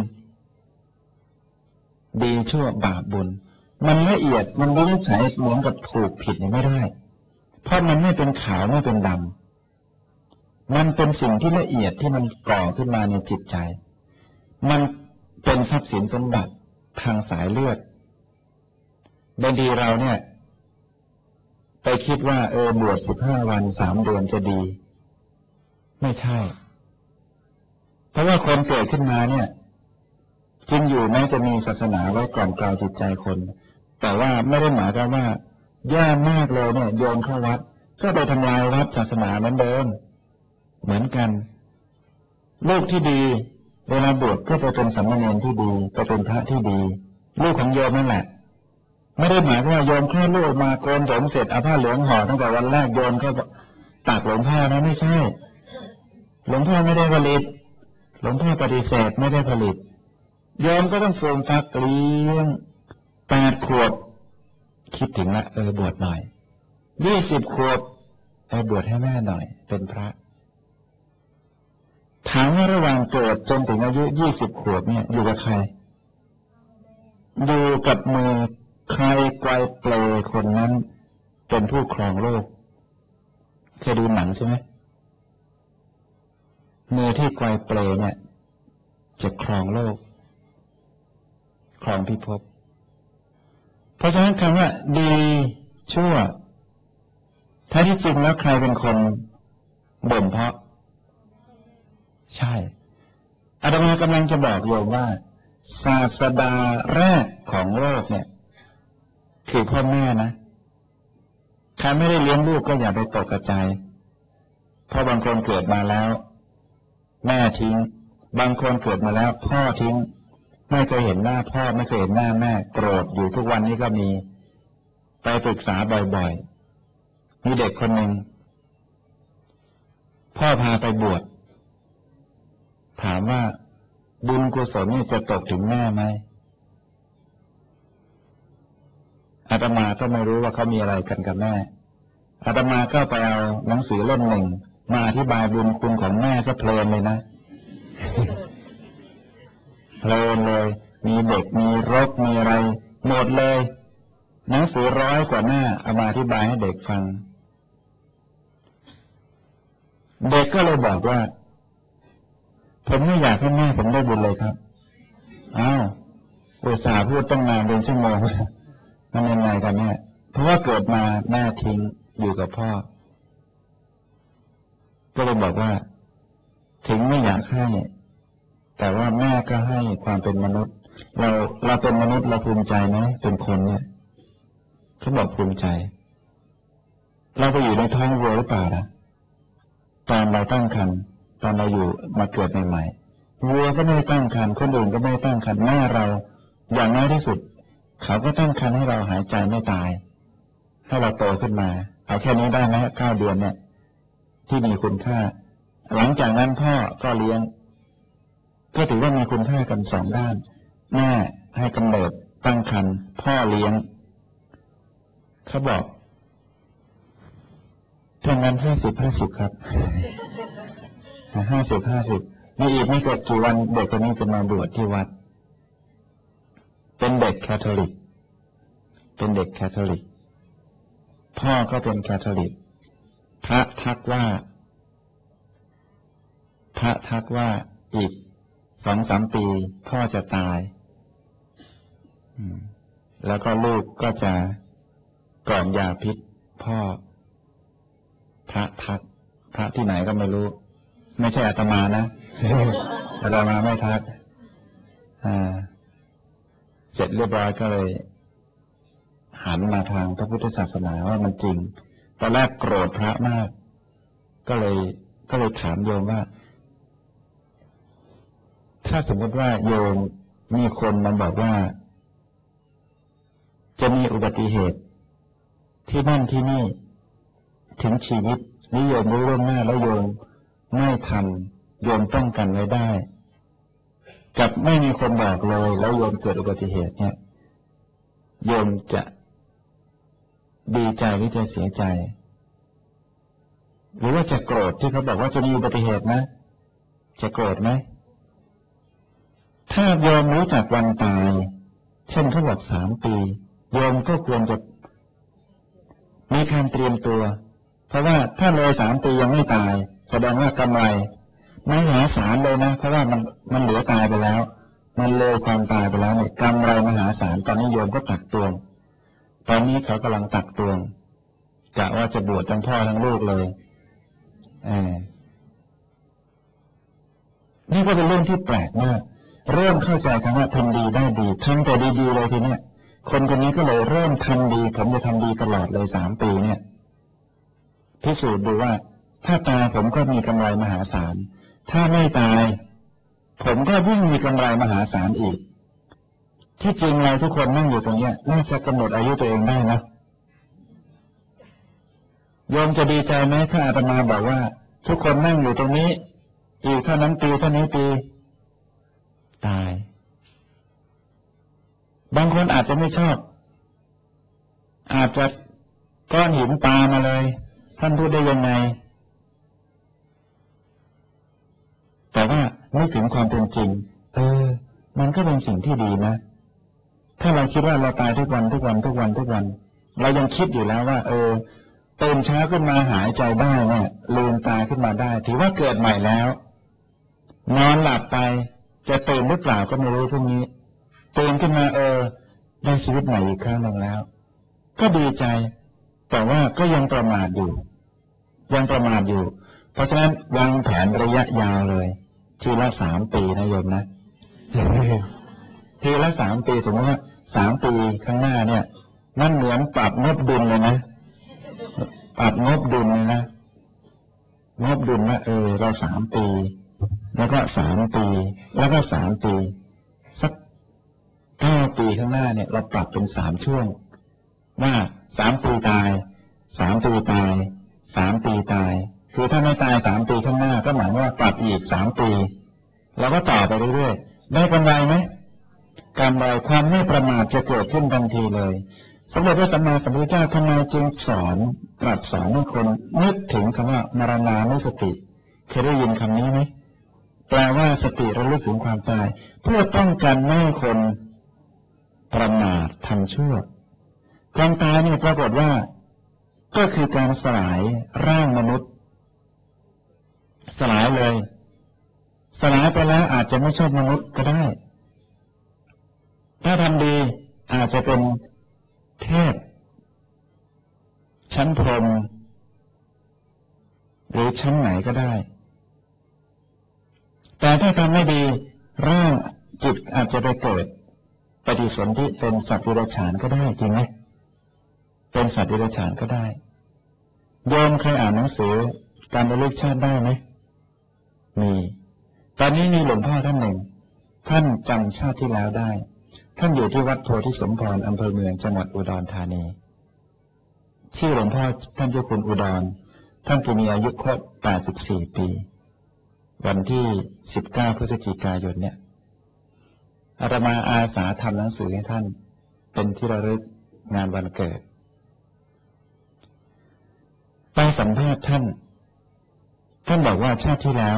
Speaker 1: ดีชั่วบาปบุญมันละเอียดมันวินิจฉัยเหมือนกับถูกผิดเนี่ยไม่ได้เพราะมันไม่เป็นขาวไม่เป็นดำมันเป็นสิ่งที่ละเอียดที่มันก่อขึ้นมาในจิตใจมันเป็นทรัพย์สินสมบัติทางสายเลือดบางทีเราเนี่ยไปคิดว่าบวช15 วัน3 เดือนจะดีไม่ใช่เพราะว่าคนเกิดขึ้นมาเนี่ยจริงอยู่แม้จะมีศาสนาไว้กล่อมกล่าวจิตใจคนแต่ว่าไม่ได้หมายความว่าแย่มากเลยเนี่ยโยนเข้าวัดก็ไปทำลายวัดศาสนาเหมือนเดิมเหมือนกันลูกที่ดีเวลาบวชก็ไปเป็นสามเณรที่ดีไปเป็นพระที่ดีลูกของโยมนั่นแหละไม่ได้หมายว่าโยมแค่ลูกมาโกนผมเสร็จเอาผ้าเหลืองห่อตั้งแต่วันแรกโยนเข้าตักหลวงพ่อนะไม่ใช่หลวงพ่อไม่ได้ผลิตหลวงพ่อปฏิเสธไม่ได้ผลิตโยมก็ต้องฟูมฟักเลี้ยง8 ขวบคิดถึงละบวชหน่อย20 ขวบบวชให้แม่หน่อยเป็นพระถามว่าระหว่างเกิดจนถึงอายุ20 ขวบเนี่ยอยู่กับใครอยู่กับมือใครไกวเปลคนนั้นเป็นผู้ครองโลกเคยดูหนังใช่ไหมมือที่ไกวเปลเนี่ยจะครองโลกครองพิภพเพราะฉะนั้นคำว่าดีชั่วแท้ที่จริงแล้วใครเป็นคนบ่มเพาะใช่อาตมากำลังจะบอกโยมว่าศาสดาแรกของโลกเนี่ยคือพ่อแม่นะใครไม่ได้เลี้ยงลูกก็อย่าไปตกกระจายเพราะบางคนเกิดมาแล้วแม่ทิ้งบางคนเกิดมาแล้วพ่อทิ้งไม่เคยเห็นหน้าพ่อไม่เคยเห็นหน้าแม่โกรธอยู่ทุกวันนี้ก็มีไปปรึกษาบ่อยๆมีเด็กคนหนึ่งพ่อพาไปบวชถามว่าบุญกุศลนี่จะตกถึงแม่ไหมอาตมาก็ไม่รู้ว่าเขามีอะไรกันกับแม่อาตมาก็ไปเอาหนังสือเล่มหนึ่งมาอธิบายบุญคุณของแม่ก็เพลินเลยนะ เพลินเลยมีเด็กมีรกมีอะไรหมดเลยหนังสือ100 กว่าหน้าเอามาอธิบายให้เด็กฟังเด็กก็เลยบอกว่าผมไม่อยากให้แม่ผมได้บุญเลยครับอ้าวอุตส่าห์พูดตั้งนานเป็นชั่วโมงมันยังไงกันเนี่ยเพราะว่าเกิดมาแม่ทิ้งอยู่กับพ่อก็เลยบอกว่าถึงไม่อยากให้แต่ว่าแม่ก็ให้ความเป็นมนุษย์เราเป็นมนุษย์เราภูมิใจไหมเป็นคนเนี่ยเขาบอกภูมิใจเราไปอยู่ในท้องวัวหรือเปล่าล่ะตอนเราตั้งครรภ์ตอนเราอยู่มาเกิดใหม่ๆวัวก็ไม่ได้ตั้งครรภ์คนอื่นก็ไม่ได้ตั้งครรภ์แม่เราอย่างน้อยที่สุดเขาก็ตั้งครรภ์ให้เราหายใจไม่ตายให้เราโตขึ้นมาเอาแค่นี้ได้ไหม9 เดือนเนี่ยที่มีคุณค่าหลังจากนั้นพ่อก็เลี้ยงก็ถือว่ามีคุณค่ากัน2 ด้านแม่ให้กำเนิดตั้งครรภ์พ่อเลี้ยงเขาบอกถ้างั้น50-50ครับ50-50มีอีกไม่เกิดกี่วันเด็กคนนี้จะมาบวชที่วัดเป็นเด็กแคทอลิกพ่อก็เป็นแคทอลิกพระทักว่าอีก2-3 ปีพ่อจะตายแล้วก็ลูกก็จะกล่อมยาพิษพ่อพระทักพระที่ไหนก็ไม่รู้ไม่ใช่อาตมานะ อาตมาไม่ทักเสร็จเรียบร้อยก็เลยหันมาทางพระพุทธศาสนาว่ามันจริงตอนแรกโกรธพระมากก็เลยถามโยมว่าถ้าสมมติว่าโยมมีคนมาบอกว่าจะมีอุบัติเหตุที่นั่นที่นี่ถึงชีวิตนิยมรู้ล่วงหน้าแล้วโยมไม่ทำโยมป้องกันไว้ได้กับไม่มีคนบอกเลยแล้วโยมเกิดอุบัติเหตุเนี่ยโยมจะดีใจหรือจะเสียใจหรือว่าจะโกรธที่เขาบอกว่าจะมีอุบัติเหตุนะจะโกรธไหมถ้าโยมรู้จักวันตายเช่นเขาบอก3 ปีโยมก็ควรจะมีการเตรียมตัวเพราะว่าถ้าเลย3 ปียังไม่ตายแสดงว่ากำไรมหาศาลเลยนะเพราะว่ามันเหลือตายไปแล้วมันเลยความตายไปแล้วเนี่ยกำไรมหาศาลตอนนี้โยมก็ตักตวงตอนนี้เขากำลังตักตวงกะว่าจะบวชทั้งพ่อทั้งลูกเลยนี่ก็เป็นเรื่องที่แปลกมากเริ่มเข้าใจคำว่าทำดีได้ดีทำแต่ดีๆเลยทีเนี้ยคนคนนี้ก็เลยเริ่มทำดีผมจะทำดีตลอดเลย3 ปีเนี่ยพิสูจน์ดูว่าถ้าตายผมก็มีกำไรมหาศาลถ้าไม่ตายผมก็ยิ่งมีกำไรมหาศาลอีกที่จริงเราทุกคนนั่งอยู่ตรงเนี้ยน่าจะกำหนดอายุตัวเองได้นะโยมจะดีใจไหมถ้าอาตมาบอกว่าทุกคนนั่งอยู่ตรงนี้อีกเท่านั้นปีเท่านี้ปีตายบางคนอาจจะไม่ชอบอาจจะก้อนหินปามาเลยท่านพูดได้ยังไงแต่ว่าไม่ถึงความเป็นจริงมันก็เป็นสิ่งที่ดีนะถ้าเราคิดว่าเราตายทุกวันเรายังคิดอยู่แล้วว่าตื่นเช้าขึ้นมาหายใจได้เนี่ยลืมตาขึ้นมาได้ถือว่าเกิดใหม่แล้วนอนหลับไปจะตื่นหรือเปล่าก็ไม่รู้พรุ่งนี้ตื่นขึ้นมาได้ชีวิตใหม่อีกครั้งหนึ่งแล้วก็ดีใจแต่ว่าก็ยังประมาทอยู่เพราะฉะนั้นวางแผนระยะยาวเลยทีละ3 ปีนะโยมนะทีละ3 ปีสมมติว่า3 ปีข้างหน้าเนี่ยนั่นเหมือนปรับงดบุญเลยนะปรับงบดุลเลยนะงบดุลว่าเรา3 ปีแล้วก็3 ปีแล้วก็3 ปีสัก9 ปีข้างหน้าเนี่ยเราปรับเป็น3 ช่วงว่า3 ปีตาย3 ปีตาย3 ปีตายคือถ้าไม่ตาย3 ปีข้างหน้าก็หมายว่าปรับอีก3 ปีเราก็ต่อไปเรื่อยๆได้กำไรไหมกำไรความไม่ประมาทจะเกิดขึ้นทันทีเลยสมเด็จพระสัมมาสัมพุทธเจ้าทำไมจึงตรัสสอนให้คนนึกถึงคำว่ามรณานุสติเคยได้ยินคำนี้ไหมแปลว่าสติระลึกถึงความตายเพื่อป้องกันไม่ให้คนประมาททำชั่วความตายนี่ปรากฏว่าก็คือการสลายร่างมนุษย์สลายเลยสลายไปแล้วอาจจะไม่ใช่มนุษย์ก็ได้ถ้าทำดีอาจจะเป็นเทพชั้นพรหมหรือชั้นไหนก็ได้แต่ถ้าทำไม่ดีร่างจิตอาจจะไปเกิดปฏิสนธิเป็นสัตว์เดรัจฉานก็ได้จริงไหมเป็นสัตว์เดรัจฉานก็ได้โยมเคยอ่านหนังสือการระลึกชาติได้ไหมมีตอนนี้มีหลวงพ่อท่านหนึ่งท่านจำชาติที่แล้วได้ท่านอยู่ที่วัดโพธิสมพรอำเภอเมืองจังหวัดอุดรธานีชื่อหลวงพ่อท่านเจ้าคุณอุดรท่านจะมีอายุครบ84 ปีวันที่19 พฤศจิกายนเนี่ยอาตมาอาสาทำหนังสือให้ท่านเป็นที่ระลึกงานวันเกิดไปสัมภาษณ์ท่านบอกว่าชาติที่แล้ว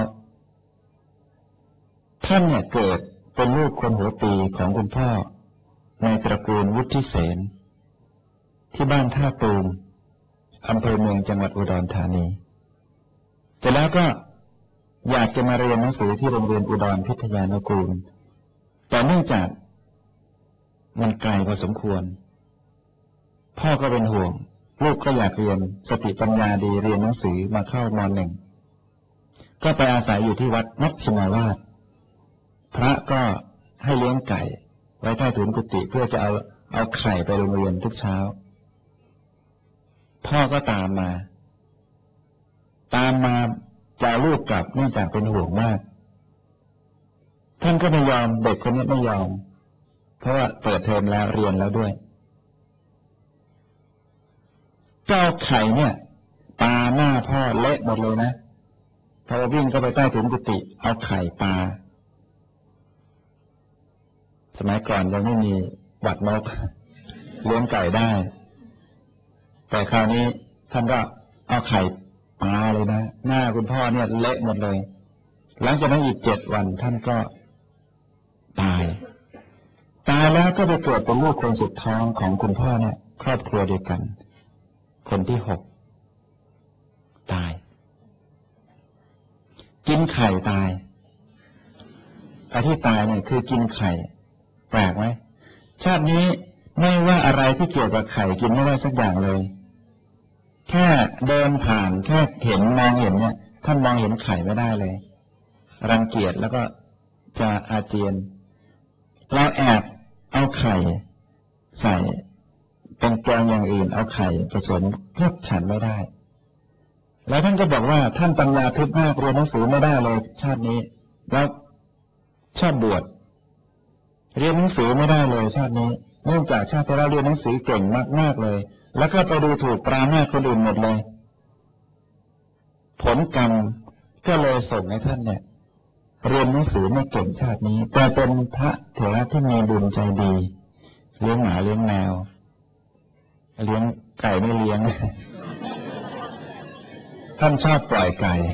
Speaker 1: ท่านเนี่ยเกิดเป็นลูกคนหัวปีของคุณพ่อในตระกูลวุฒิเสนที่บ้านท่าตูมอำเภอเมืองจังหวัดอุดรธานีเสร็จแล้วก็อยากจะมาเรียนหนังสือที่โรงเรียนอุดรพิทยานุกูลแต่เนื่องจากมันไกลพอสมควรพ่อก็เป็นห่วงลูกก็อยากเรียนสติปัญญาดีเรียนหนังสือมาเข้าม.1 ก็ไปอาศัยอยู่ที่วัดมัชฌิมาวาสพระก็ให้เลี้ยงไก่ไว้ใต้ถุนกุฏิเพื่อจะเอาไข่ไปโรงเรียนทุกเช้าพ่อก็ตามมาจะเอาลูกกลับเนื่องจากเป็นห่วงมากท่านก็ไม่ยอมเด็กคนนี้ไม่ยอมเพราะว่าเปิดเทอมแล้วเรียนแล้วด้วยเจ้าไข่เนี่ยปาหน้าพ่อเละหมดเลยนะพอวิ่งเข้าไปใต้ถุนกุฏิเอาไข่ปาสมัยก่อนยังไม่มีบัตรนกเลี้ยงไก่ได้แต่คราวนี้ท่านก็เอาไข่ปาเลยนะหน้าคุณพ่อเนี่ยเละหมดเลยหลังจากนั้นอีก7 วันท่านก็ตายแล้วก็ไปเกิดเป็นลูกคนสุดท้องของคุณพ่อเนี่ยครอบครัวเดียวกันคนที่6ตายกินไข่ตายไอ้ที่ตายเนี่ยคือกินไข่แปลกไหมชาตินี้ไม่ว่าอะไรที่เกี่ยวกับไข่กินไม่ได้สักอย่างเลยแค่เดินผ่านแค่มองเห็นเนี่ยท่านมองเห็นไข่ไม่ได้เลยรังเกียจแล้วก็จะอาเจียนเราแอบเอาไข่ใส่เป็นแกงอย่างอื่นเอาไข่ผสมเพื่อฉันไม่ได้แล้วท่านก็บอกว่าท่านปัญญาทึบมากเรียนหนังสือไม่ได้เลยชาตินี้แล้วชอบบวชเรียนหนังสือไม่ได้เลยชาตินี้เนื่องจากชาติที่เราเรียนหนังสือเก่งมากๆเลยแล้วก็ไปดูถูกปรามาสคนอื่นหมดเลยผลกรรมก็เลยส่งให้ท่านเนี่ยเรียนหนังสือไม่เก่งชาตินี้แต่เป็นพระเถระที่มีบุญใจดีเลี้ยงหมาเลี้ยงแมวเลี้ยงไก่ไม่เลี้ยงท่านชอบปล่อยไก่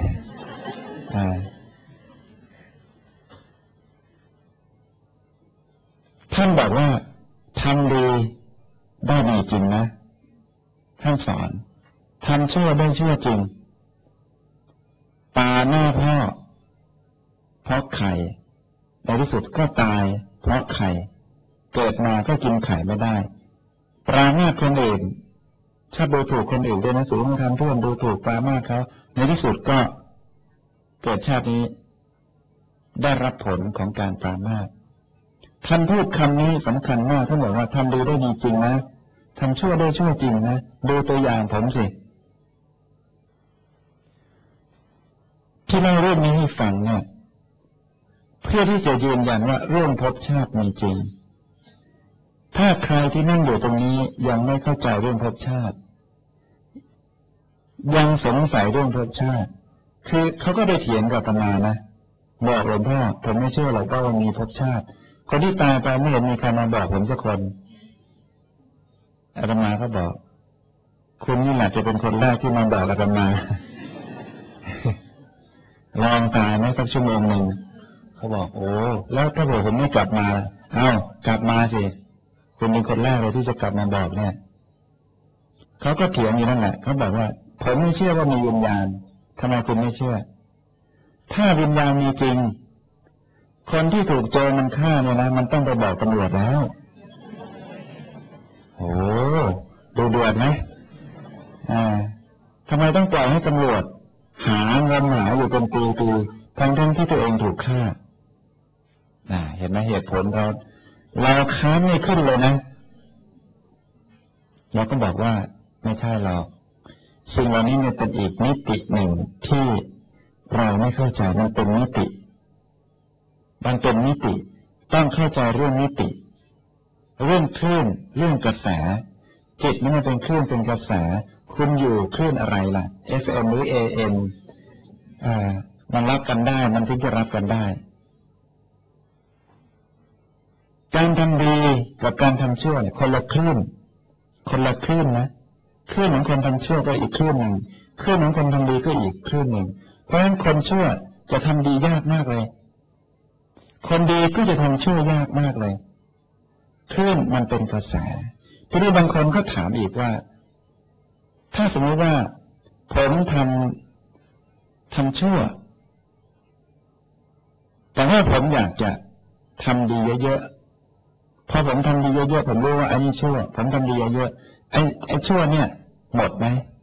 Speaker 1: ท่านบอกว่าทำดีได้ดีจริงนะท่านสอนทำชั่วได้ชั่วจริงตาหน้าพ่อเพราะไข่ในที่สุดก็ตายเพราะไข่เกิดมาก็กินไข่ไม่ได้ปรามาสคนอื่นชอบดูถูกคนอื่นด้วยนะสูงทำเพื่อนดูถูกปรามาสเขาในที่สุดก็เกิดชาตินี้ได้รับผลของการปรามาสท่านพูดคำนี้สำคัญมากท่านบอกว่าทำดีได้ดีจริงนะทำชั่วได้ชั่วจริงนะดูตัวอย่างผมสิที่เล่าเรื่องนี้ให้ฟังเนี่ยเพื่อที่จะยืนยันว่าเรื่องภพชาติมีจริงถ้าใครที่นั่งอยู่ตรงนี้ยังไม่เข้าใจเรื่องภพชาติยังสงสัยเรื่องภพชาติคือเขาก็ได้เถียงกับอาตมานะบอกหลวงพ่อผมไม่เชื่อหรอกว่ามีภพชาติคนที่ตายไปไม่เห็นมีใครมาบอกผมสักคนอาตมาก็บอกคุณนี่แหละจะเป็นคนแรกที่มาบอกอาตมาลองตายไหมสักชั่วโมงหนึ่งเขาบอกโอ้แล้วถ้าผมไม่กลับมาเอ้ากลับมาสิคุณเป็นคนแรกเลยที่จะกลับมาบอกเนี่ยเขาก็เถียงอยู่นั่นแหละเขาบอกว่าผมไม่เชื่อว่ามีวิญญาณทำไมคุณไม่เชื่อถ้าวิญญาณมีจริงคนที่ถูกโจรมันฆ่าเนี่ยนะมันต้องไปบอกตำรวจแล้วโอ้ดูเดือดไหมทำไมต้องปล่อยให้ตำรวจหาเงินหาอยู่เป็นปีๆทั้งที่ตัวเองถูกฆ่าเห็นไหมเหตุผลเราค้านไม่ขึ้นเลยนะเราก็บอกว่าไม่ใช่หรอกสิ่งเหล่านี้เนี่ยเป็นอีกมิติหนึ่งที่เราไม่เข้าใจมันเป็นมิติต้องเข้าใจเรื่องมิติเรื่องคลื่นเรื่องกระแสจิตนี่มันเป็นคลื่นเป็นกระแสคุณอยู่คลื่นอะไรล่ะ FM หรือ AM มันรับกันได้มันถึงจะรับกันได้การทำดีกับการทำชั่วเนี่ยคนละคลื่นนะคลื่นของคนทำชั่วก็อีกคลื่นหนึ่งคลื่นของคนทำดีก็อีกคลื่นหนึ่งเพราะฉะนั้นคนชั่วจะทำดียากมากเลยคนดีก็จะทำชั่วยากมากเลยคลื่นมันเป็นกระแสทีนี้บางคนก็ถามอีกว่าถ้าสมมติว่าผมทำชั่วแต่ว่าผมอยากจะทำดีเยอะๆพอผมทำดีเยอะๆผมรู้ว่าอันนี้ชั่วผมทำดีเยอะๆไอ้ชั่วเนี่ยหมดไหม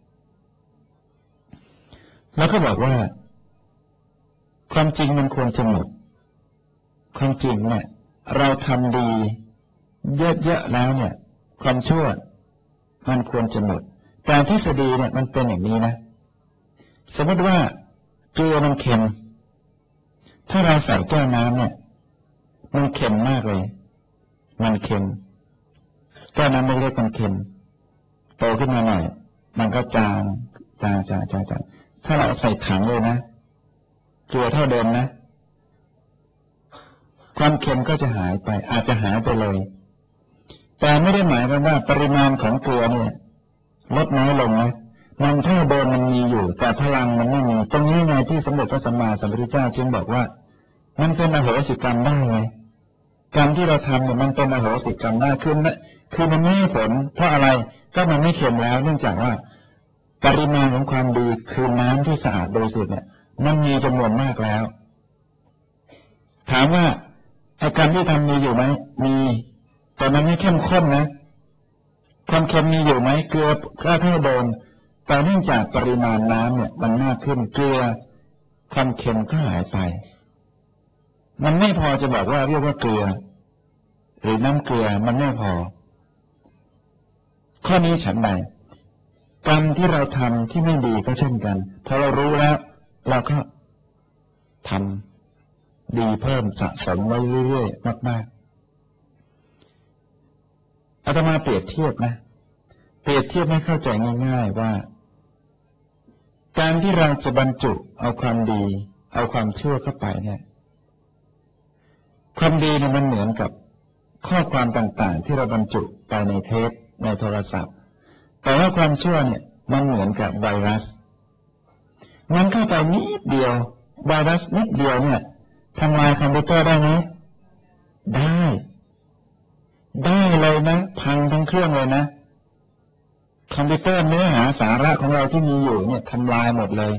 Speaker 1: แล้วก็บอกว่าความจริงมันควรจะหมดความจริงเนี่ยเราทำดีเยอะๆแล้วเนี่ยความชั่วมันควรจะหมดแต่ทฤษฎีเนี่ยมันเป็นอย่างนี้นะสมมติว่าเกลือมันเค็มถ้าเราใส่แก้วน้ำเนี่ยมันเค็มมากเลยมันเค็มแก้วน้ำเล็กๆมันเค็มโตขึ้นมาหน่อยมันก็จางถ้าเราใส่ถังเลยนะเกลือเท่าเดิมนะความเค็มก็จะหายไปอาจจะหายไปเลยแต่ไม่ได้หมายความว่าปริมาณของเกลือเนี่ยลดน้อยลงนะมันเท่าเดิมมันมีอยู่แต่พลังมันไม่มีตรงนี้ไงที่สมเด็จพระสัมมาสัมพุทธเจ้าจึงบอกว่ามันเป็นอโหสิกรรมได้ไงกรรมที่เราทำเนี่ยมันเป็นอโหสิกรรมได้คือมันไม่ให้ผลเพราะอะไรก็มันไม่เค็มแล้วเนื่องจากว่าปริมาณของความดีคือน้ำที่สะอาดบริสุทธิ์เนี่ยมันมีจำนวนมากแล้วถามว่าไอ้กรรมที่ทำมีอยู่ไหมมีแต่มันไม่เข้มข้นนะความเค็มมีอยู่ไหมเกลือก็เท่าเดิมแต่เนื่องจากปริมาณน้ำเนี่ยมันมากขึ้นเกลือความเค็มก็หายไปมันไม่พอจะบอกว่าเรียกว่าเกลือหรือน้ำเกลือมันไม่พอข้อนี้ฉันใดกรรมที่เราทำที่ไม่ดีก็เช่นกันพอเรารู้แล้วเราก็ทำดีเพิ่มสะสมไว้เรื่อยๆมากๆอาตมาเปรียบเทียบให้เข้าใจง่ายๆว่าการที่เราจะบรรจุเอาความดีเอาความชั่วเข้าไปเนี่ยความดีเนี่ยมันเหมือนกับข้อความต่างๆที่เราบรรจุไปในเทปในโทรศัพท์แต่ว่าความชั่วเนี่ยมันเหมือนกับไวรัสมันเข้าไปนิดเดียวไวรัสนิดเดียวเนี่ยทำลายคอมพิวเตอร์ได้ไหมได้เลยนะพังทั้งเครื่องเลยนะคอมพิวเตอร์เนื้อหาสาระของเราที่มีอยู่เนี่ยทำลายหมดเลย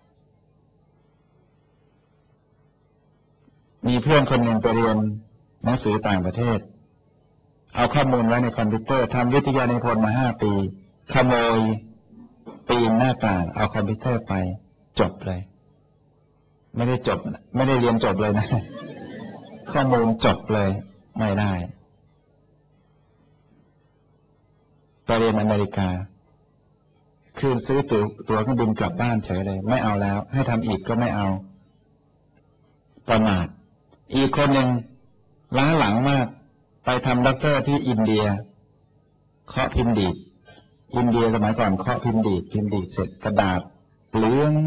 Speaker 1: มีเพื่อนคนหนึ่งไปเรียนหนังสือต่างประเทศเอาข้อมูลไว้ในคอมพิวเตอร์ทำวิทยานิพนธ์มา5 ปีขโมยปีนหน้าต่างเอาคอมพิวเตอร์ไปจบเลยไม่ได้เรียนจบเลยนะข้อมูลจบเลยไม่ได้ไปเรียนอเมริกาคืนซื้อตั๋วเครื่องบินกลับบ้านเฉยเลยไม่เอาแล้วให้ทำอีกก็ไม่เอาประมาทอีกคนหนึ่งล้าหลังมากไปทำด็อกเตอร์ที่อินเดียเคาะพิมพ์ดีดอินเดียสมัยก่อนเคาะพิมพ์ดีดเสร็จกระดาษเหลือง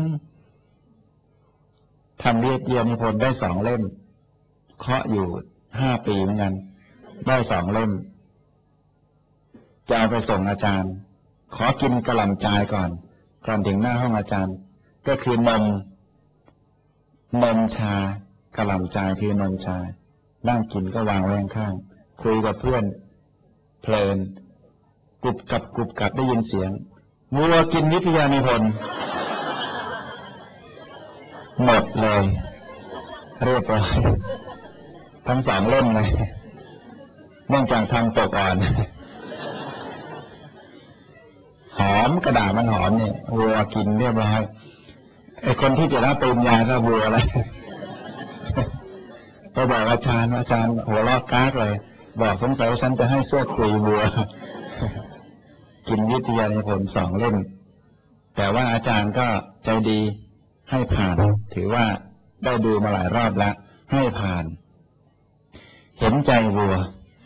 Speaker 1: ทำเรียกเยียนิพนธ์ได้2 เล่มเคาะอยู่5 ปีเหมือนกันได้2 เล่มจะเอาไปส่งอาจารย์ขอกินกะหล่ำจายก่อนถึงหน้าห้องอาจารย์ก็คือนมชากะหล่ำจายคือนมชานั่งกินก็วางไว้ข้างคุยกับเพื่อนเพลินกรุบกับได้ยินเสียงวัวกินวิทยานิพนธ์หมดเลยเรียบร้อยทั้ง2 เล่มเลยเนื่องจากทำตกอ่อนหอมกระดาษมันหอมเนี่ยวัวกินเรียบร้อยไอ้คนที่จะรับปริญญาก็วัวอะไรก็บอกอาจารย์หัวลอกก๊ากเลยบอกสงสัยฉันจะให้เสื้อคุยวัวกินวิทยานิพนธ์2 เล่มแต่ว่าอาจารย์ก็ใจดีให้ผ่านถือว่าได้ดูมาหลายรอบแล้วให้ผ่านเห็นใจวัว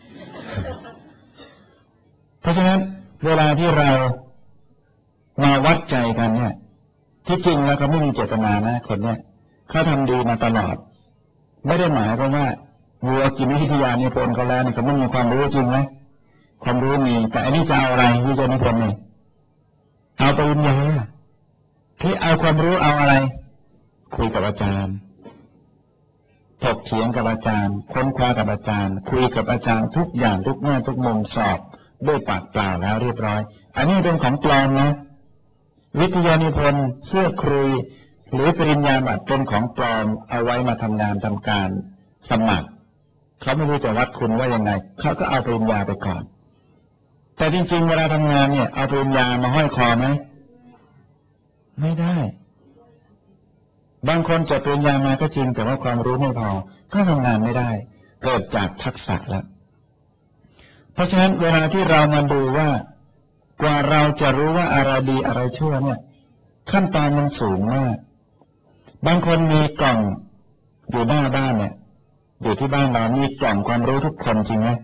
Speaker 1: เพราะฉะนั้นเวลาที่เรามาวัดใจกันเนี่ยที่จริงแล้วเขาไม่มีเจตนานะคนเนี่ยเขาทำดีมาตลอดไม่ได้หมายความว่าวัวกินวิทยานิพนธ์เขาแล้วเนี่ยเขาไม่มีความรู้จริงไหมความรู้มีแต่อันนี้จะเอาอะไรวิทยานิพนธ์เนี่ยเอาปริญญาที่เอาความรู้เอาอะไรคุยกับอาจารย์ถกเถียงกับอาจารย์ค้นคว้ากับอาจารย์คุยกับอาจารย์ทุกอย่างทุกแง่ทุกมุมสอบด้วยปากเปล่าแล้วเรียบร้อยอันนี้เป็นของปลอมนะวิทยานิพนธ์เสื้อครุยหรือปริญญาบัตรเป็นของปลอมเอาไว้มาทำงานทำการสมัครเขาไม่รู้จะวัดคุณว่ายังไงเขาก็เอาปริญญาไปก่อนแต่จริงๆเวลาทำงานเนี่ยเอาปริญญามาห้อยคอไหมไม่ได้บางคนจบปริญญามาก็จริงแต่ว่าความรู้ไม่พอก็ทำงานไม่ได้เกิดจากทักษะแล้วเพราะฉะนั้นเวลาที่เรามาดูว่ากว่าเราจะรู้ว่าอะไรดีอะไรชั่วเนี่ยขั้นตอนมันสูงมากบางคนมีกล่องอยู่หน้าบ้านเนี่ยอยู่ที่บ้านเรามีกล่องความรู้ทุกคนจริงไหม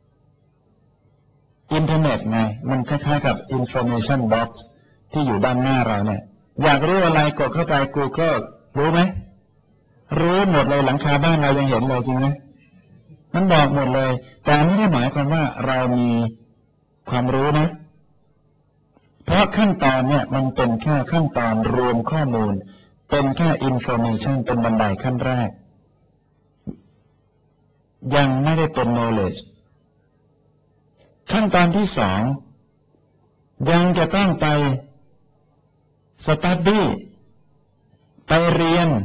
Speaker 1: อินเทอร์เน็ตไงมันคล้ายๆกับ information box ที่อยู่ด้านหน้าเราเนี่ยอยากรู้อะไรกดเข้าไป Google รู้ไหมรู้หมดเลยหลังคาบ้านเรายังเห็นเลยจริงไหมมันบอกหมดเลยแต่ไม่ได้หมายความว่าเรามีความรู้นะเพราะขั้นตอนเนี่ยมันเป็นแค่ขั้นตอนรวมข้อมูลเป็นแค่ information เป็นบันไดขั้นแรกยังไม่ได้เป็น knowledge ขั้นตอนที่2ยังจะต้องไป study ไปเรียน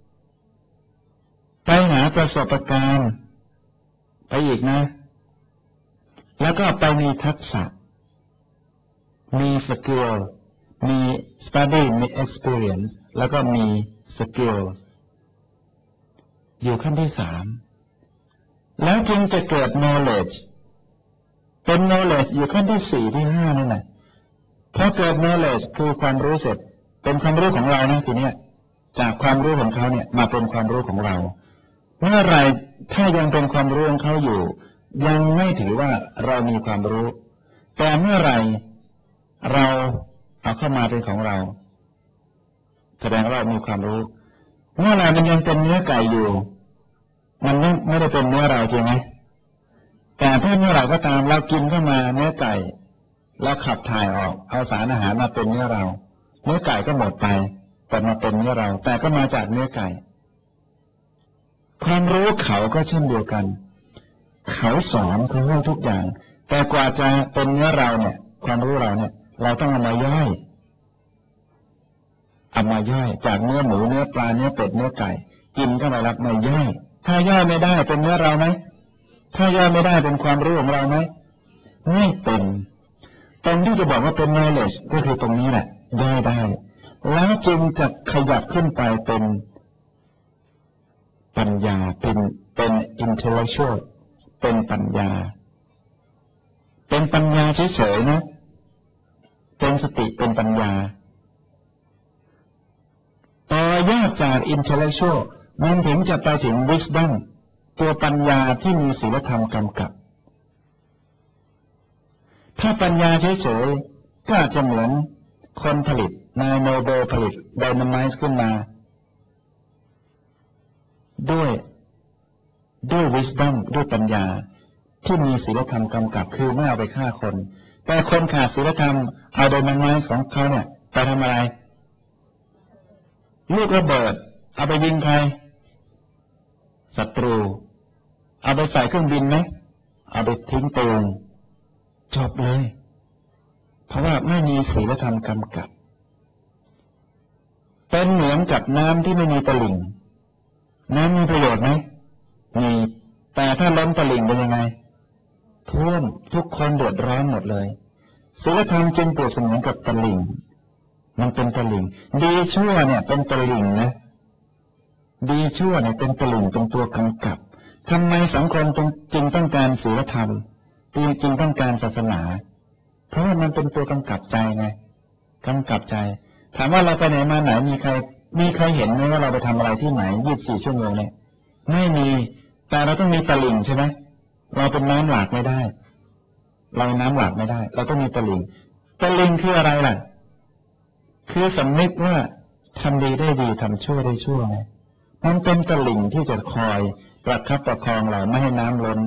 Speaker 1: ไปหาประสบการณ์ไปอีกนะแล้วก็ไปมีทักษะมีสกิลมี study มี experience แล้วก็มีสกิลอยู่ขั้นที่3แล้วจึงจะเกิด knowledge เป็น knowledge อยู่ขั้นที่4ที่5นั่นแหละพอเกิด knowledge คือความรู้เสร็จเป็นความรู้ของเรานะทีนี้จากความรู้ของเขาเนี่ยมาเป็นความรู้ของเราเมื่อไรถ้ายังเป็นความรู้ของเขาอยู่ยังไม่ถือว่าเรามีความรู้แต่เมื่อไรเราเอาเข้ามาเป็นของเราแสดงว่าเรามีความรู้เมื่อไรมันยังเป็นเนื้อไก่อยู่มันไม่ได้เป็นเนื้อเราจริงไหมแต่ถ้าเมื่อไหร่ก็ตามเรากินเข้ามาเนื้อไก่แล้วขับถ่ายออกเอาสารอาหารมาเป็นเนื้อเราเนื้อไก่ก็หมดไปแต่มาเป็นเนื้อเราแต่ก็มาจากเนื้อไก่ความรู้เขาก็เช่นเดียวกันเขาสอนเขาให้ทุกอย่างแต่กว่าจะเป็นเนื้อเราเนี่ยความรู้เราเนี่ยเราต้องเอามาย่อยจากเนื้อหมูเนื้อปลาเนื้อเป็ดเนื้อไก่กินเข้าไปรับมาย่อยถ้าย่อยไม่ได้เป็นเนื้อเราไหมถ้าย่อยไม่ได้เป็นความรู้ของเราไหมไม่เป็นตรงที่จะบอกว่าเป็น knowledge ก็คือตรงนี้แหละย่อยได้แล้วจึงจะขยับขึ้นไปเป็นปัญญาเป็น intellectual เป็นปัญญาเฉยๆนะเป็นสติเป็นปัญญาต่อยอดจาก intellectual มันถึงจะไปถึง wisdom ตัวปัญญาที่มีศีลธรรมกำกับถ้าปัญญาเฉยๆก็อาจจะเหมือนคนผลิตนายโนเบลผลิตไดนาไมต์ขึ้นมาด้วยwisdom ด้วยปัญญาที่มีศีลธรรมกำกับคือไม่เอาไปฆ่าคนแต่คนขาดศีลธรรมเอาไดนาไมต์ของเขาเนี่ยไปทำอะไรลูกระเบิดเอาไปยิงใครศัตรูเอาไปใส่เครื่องบินไหมเอาไปทิ้งตูงจบเลยเพราะว่าไม่มีศีลธรรมกำกับเป็นเหมือนกับน้ำที่ไม่มีตลิ่งน้ำมีประโยชน์ไหมมีแต่ถ้าล้นตลิ่งเป็นยังไงท่วมทุกคนเดือดร้อนหมดเลยศีลธรรมจึงเปรียบเสมือนกับตลิ่งมันเป็นตลิ่งดีชั่วเนี่ยเป็นตลิ่งนะดีชั่วเนี่ยเป็นตลิ่งเป็นตัวกำกับทำไมสังคมจึงต้องการศีลธรรมจึงต้องการศาสนาเพราะว่ามันเป็นตัวกำกับใจไงกำกับใจถามว่าเราไปไหนมาไหนมีใครเห็นไหมว่าเราไปทำอะไรที่ไหน24 ชั่วโมงเนี่ยไม่มีแต่เราต้องมีตลิ่งใช่ไหมเราเป็นน้ำหลากไม่ได้เราน้ำหลากไม่ได้เราต้องมีตลิ่งคืออะไรล่ะคือสำนึกว่าทำดีได้ดีทำชั่วได้ชั่วไงมันเป็นตลิ่งที่จะคอยประคับประคองเราไม่ให้น้ำล้น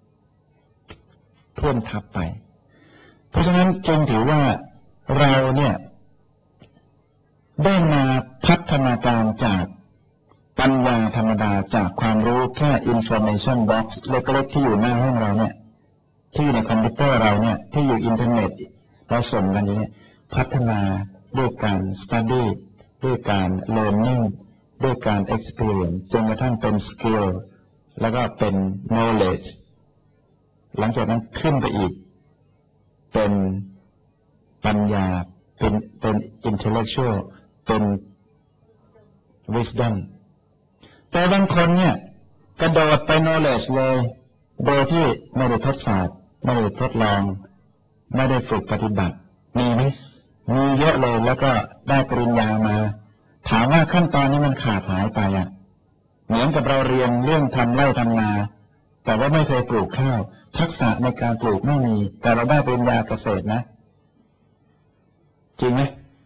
Speaker 1: ท่วมทับไปเพราะฉะนั้นจึงถือว่าเราเนี่ยได้มาพัฒนาการจากปัญญาธรรมดาจากความรู้แค่ information box เล็กๆที่อยู่หน้าห้องเราเนี่ยที่อยู่ในคอมพิวเตอร์เราเนี่ยที่อยู่อินเทอร์เน็ตเราส่งกันอย่างนี้พัฒนาด้วยการ study ด้วยการ learning ด้วยการ experience จนกระทั่งเป็น skill แล้วก็เป็น knowledge หลังจากนั้นขึ้นไปอีกเป็นปัญญาเป็น intellectual เป็น wisdom แต่บางคนเนี่ยกระโดดไป knowledge เลยโดยที่ไม่ได้ทดสอบไม่ได้ทดลองไม่ได้ฝึกปฏิบัติมีไหมมีเยอะเลยแล้วก็ได้ปริญญามาถามว่าขั้นตอนนี้มันขาดหายไปอ่ะเหมือนกับเราเรียนเรื่องทำไร่ทำนาแต่ว่าไม่เคยปลูกข้าวทักษะในการปลูกไม่มีแต่เราได้ปริญญาเกษตรนะจริงไหม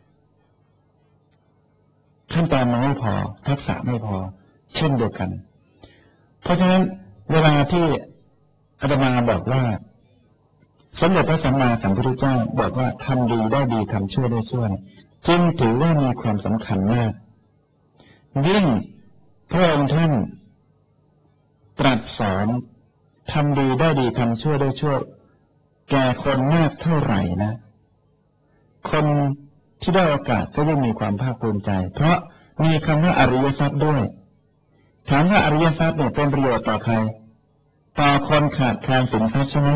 Speaker 1: ขั้นตอนมันไม่พอทักษะไม่พอเช่นเดียวกันเพราะฉะนั้นเวลาที่อาตมาบอกว่าสมเด็จพระสัมมาสัมพุทธเจ้าบอกว่าทำดีได้ดีทำชั่วได้ชั่วจึงถือว่ามีความสำคัญมากยิ่งพระองค์ท่านตรัสสอนทำดีได้ดีทำชั่วได้ชั่วแก่คนมากเท่าไหร่นะคนที่ได้โอกาสก็ยิ่งมีความภาคภูมิใจเพราะมีคำว่าอริยทรัพย์ด้วยถามว่าอริยทรัพย์เนี่ยเป็นประโยชน์ต่อใครต่อคนขาดแคลนสินทรัพย์ใช่ไหม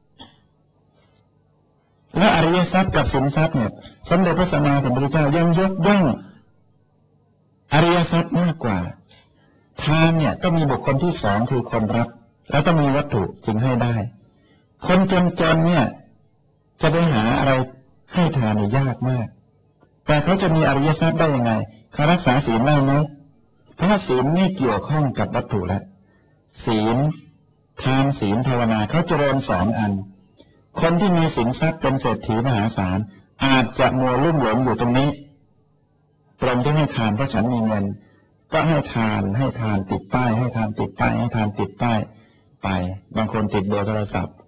Speaker 1: และอริยทรัพย์กับสินทรัพย์เนี่ยสมเด็จพระสัมมาสัมพุทธเจ้ายังยกย่องอริยทรัพย์มากกว่าทานเนี่ยต้องมีบุคคลที่สองคือคนรับแล้วต้องมีวัตถุจึงให้ได้คนจนเนี่ยจะไปหาอะไรให้ทานนี่ยากมากแต่เขาจะมีอริยทรัพย์ได้ยังไงเขารักษาศีลได้ไหมเพราะว่าศีลนี่เกี่ยวข้องกับวัตถุแล้วศีลทานศีลภาวนาเขาเจริญ2 อันคนที่มีสินทรัพย์เป็นเศรษฐีมหาศาลอาจจะมัวลุ่มหลงอยู่ตรงนี้ตรงที่ให้ทานเพราะฉันมีเงินก็ให้ทานติดป้ายให้ทานติดป้ายให้ทานติดป้ายไปบางคนติดเบอร์โทรศัพท์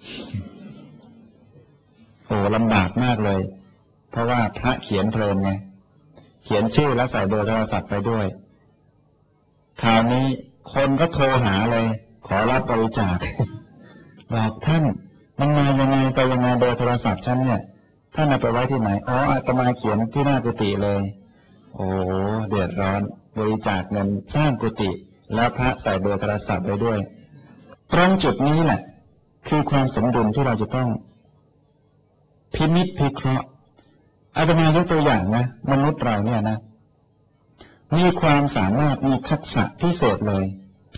Speaker 1: โอ้ลำบากมากเลยเพราะว่าพระเขียนเพลินไงเขียนชื่อแล้วใส่เบอร์โทรศัพท์ไปด้วยคราวนี้คนก็โทรหาเลยขอรับบริจาคบอกท่านมันมายังไงไปยังไงเบอร์โทรศัพท์ฉันเนี่ยท่านเอาไปไว้ที่ไหนอ๋ออาตมาเขียนที่หน้ากุฏิเลยโอ้เดือดร้อนบริจาคเงินสร้างกุฏิแล้วพระใส่เบอร์โทรศัพท์ไปด้วยตรงจุดนี้แหละคือความสมดุลที่เราจะต้องพินิจพิเคราะห์อาตมายกตัวอย่างนะมนุษย์เราเนี่ยนะมีความสามารถมีทักษะพิเศษเลย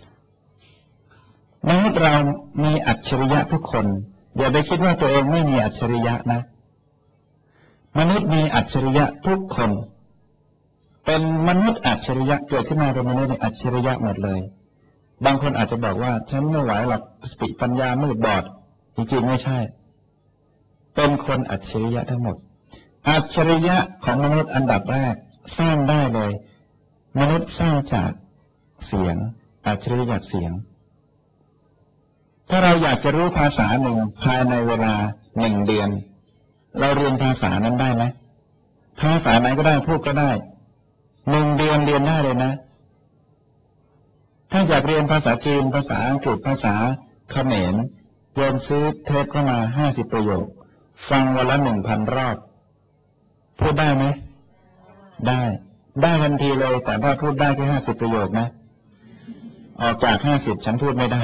Speaker 1: มนุษย์เรามีอัจฉริยะทุกคนอย่าไปคิดว่าตัวเองไม่มีอัจฉริยะนะมนุษย์มีอัจฉริยะทุกคนเป็นมนุษย์อัจฉริยะเกิดขึ้นมาเป็นมนุษย์ในอัจฉริยะหมดเลยบางคนอาจจะบอกว่าฉันไม่ไหวหรอกสติปัญญามืดบอดจริงๆไม่ใช่เป็นคนอัจฉริยะทั้งหมดอัจฉริยะของมนุษย์อันดับแรกสร้างได้เลยมนุษย์สร้างจากเสียงอัจฉริยะจากเสียงถ้าเราอยากจะรู้ภาษาหนึ่งภายในเวลา1 เดือนเราเรียนภาษานั้นได้ไหมภาษาไหนก็ได้พูดก็ได้1 เดือนเรียนได้เลยนะถ้าอยากเรียนภาษาจีนภาษาอังกฤษภาษาเขมรโยมซื้อเทปเข้ามา50 ประโยคฟังวันละ 1,000 รอบพูดได้ไหมได้ทันทีเลยแต่ถ้าพูดได้แค่50 ประโยคนะออกจาก50ฉันพูดไม่ได้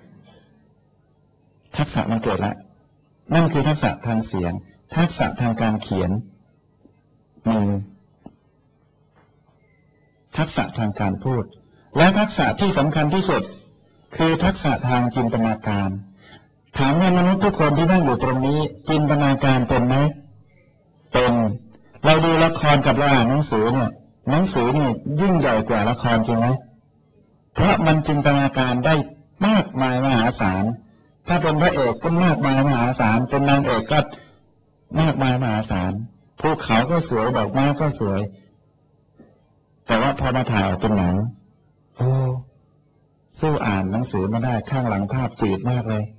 Speaker 1: ทักษะมันเกิดแล้วนั่นคือทักษะทางเสียงทักษะทางการเขียนทักษะทางการพูดและทักษะที่สำคัญที่สุดคือทักษะทางจินตนาการถามว่ามนุษย์ทุกคนที่นั่งอยู่ตรงนี้จินตนาการเป็นไหมเป็นเราดูละครกับเราอ่านหนังสือเนี่ยหนังสือนี่ยิ่งใหญ่กว่าละครจริงไหมเพราะมันจินตนาการได้มากมายมหาศาลถ้าเป็นพระเอกก็มากมายมหาศาลเป็นนางเอกก็มากมายมหาศาลภูเขาก็สวยดอกไม้ก็สวยแต่ว่าพอมาถ่ายเป็นหนังโอ้สู้อ่านหนังสือไม่ได้ข้างหลังภาพจืดมากเลย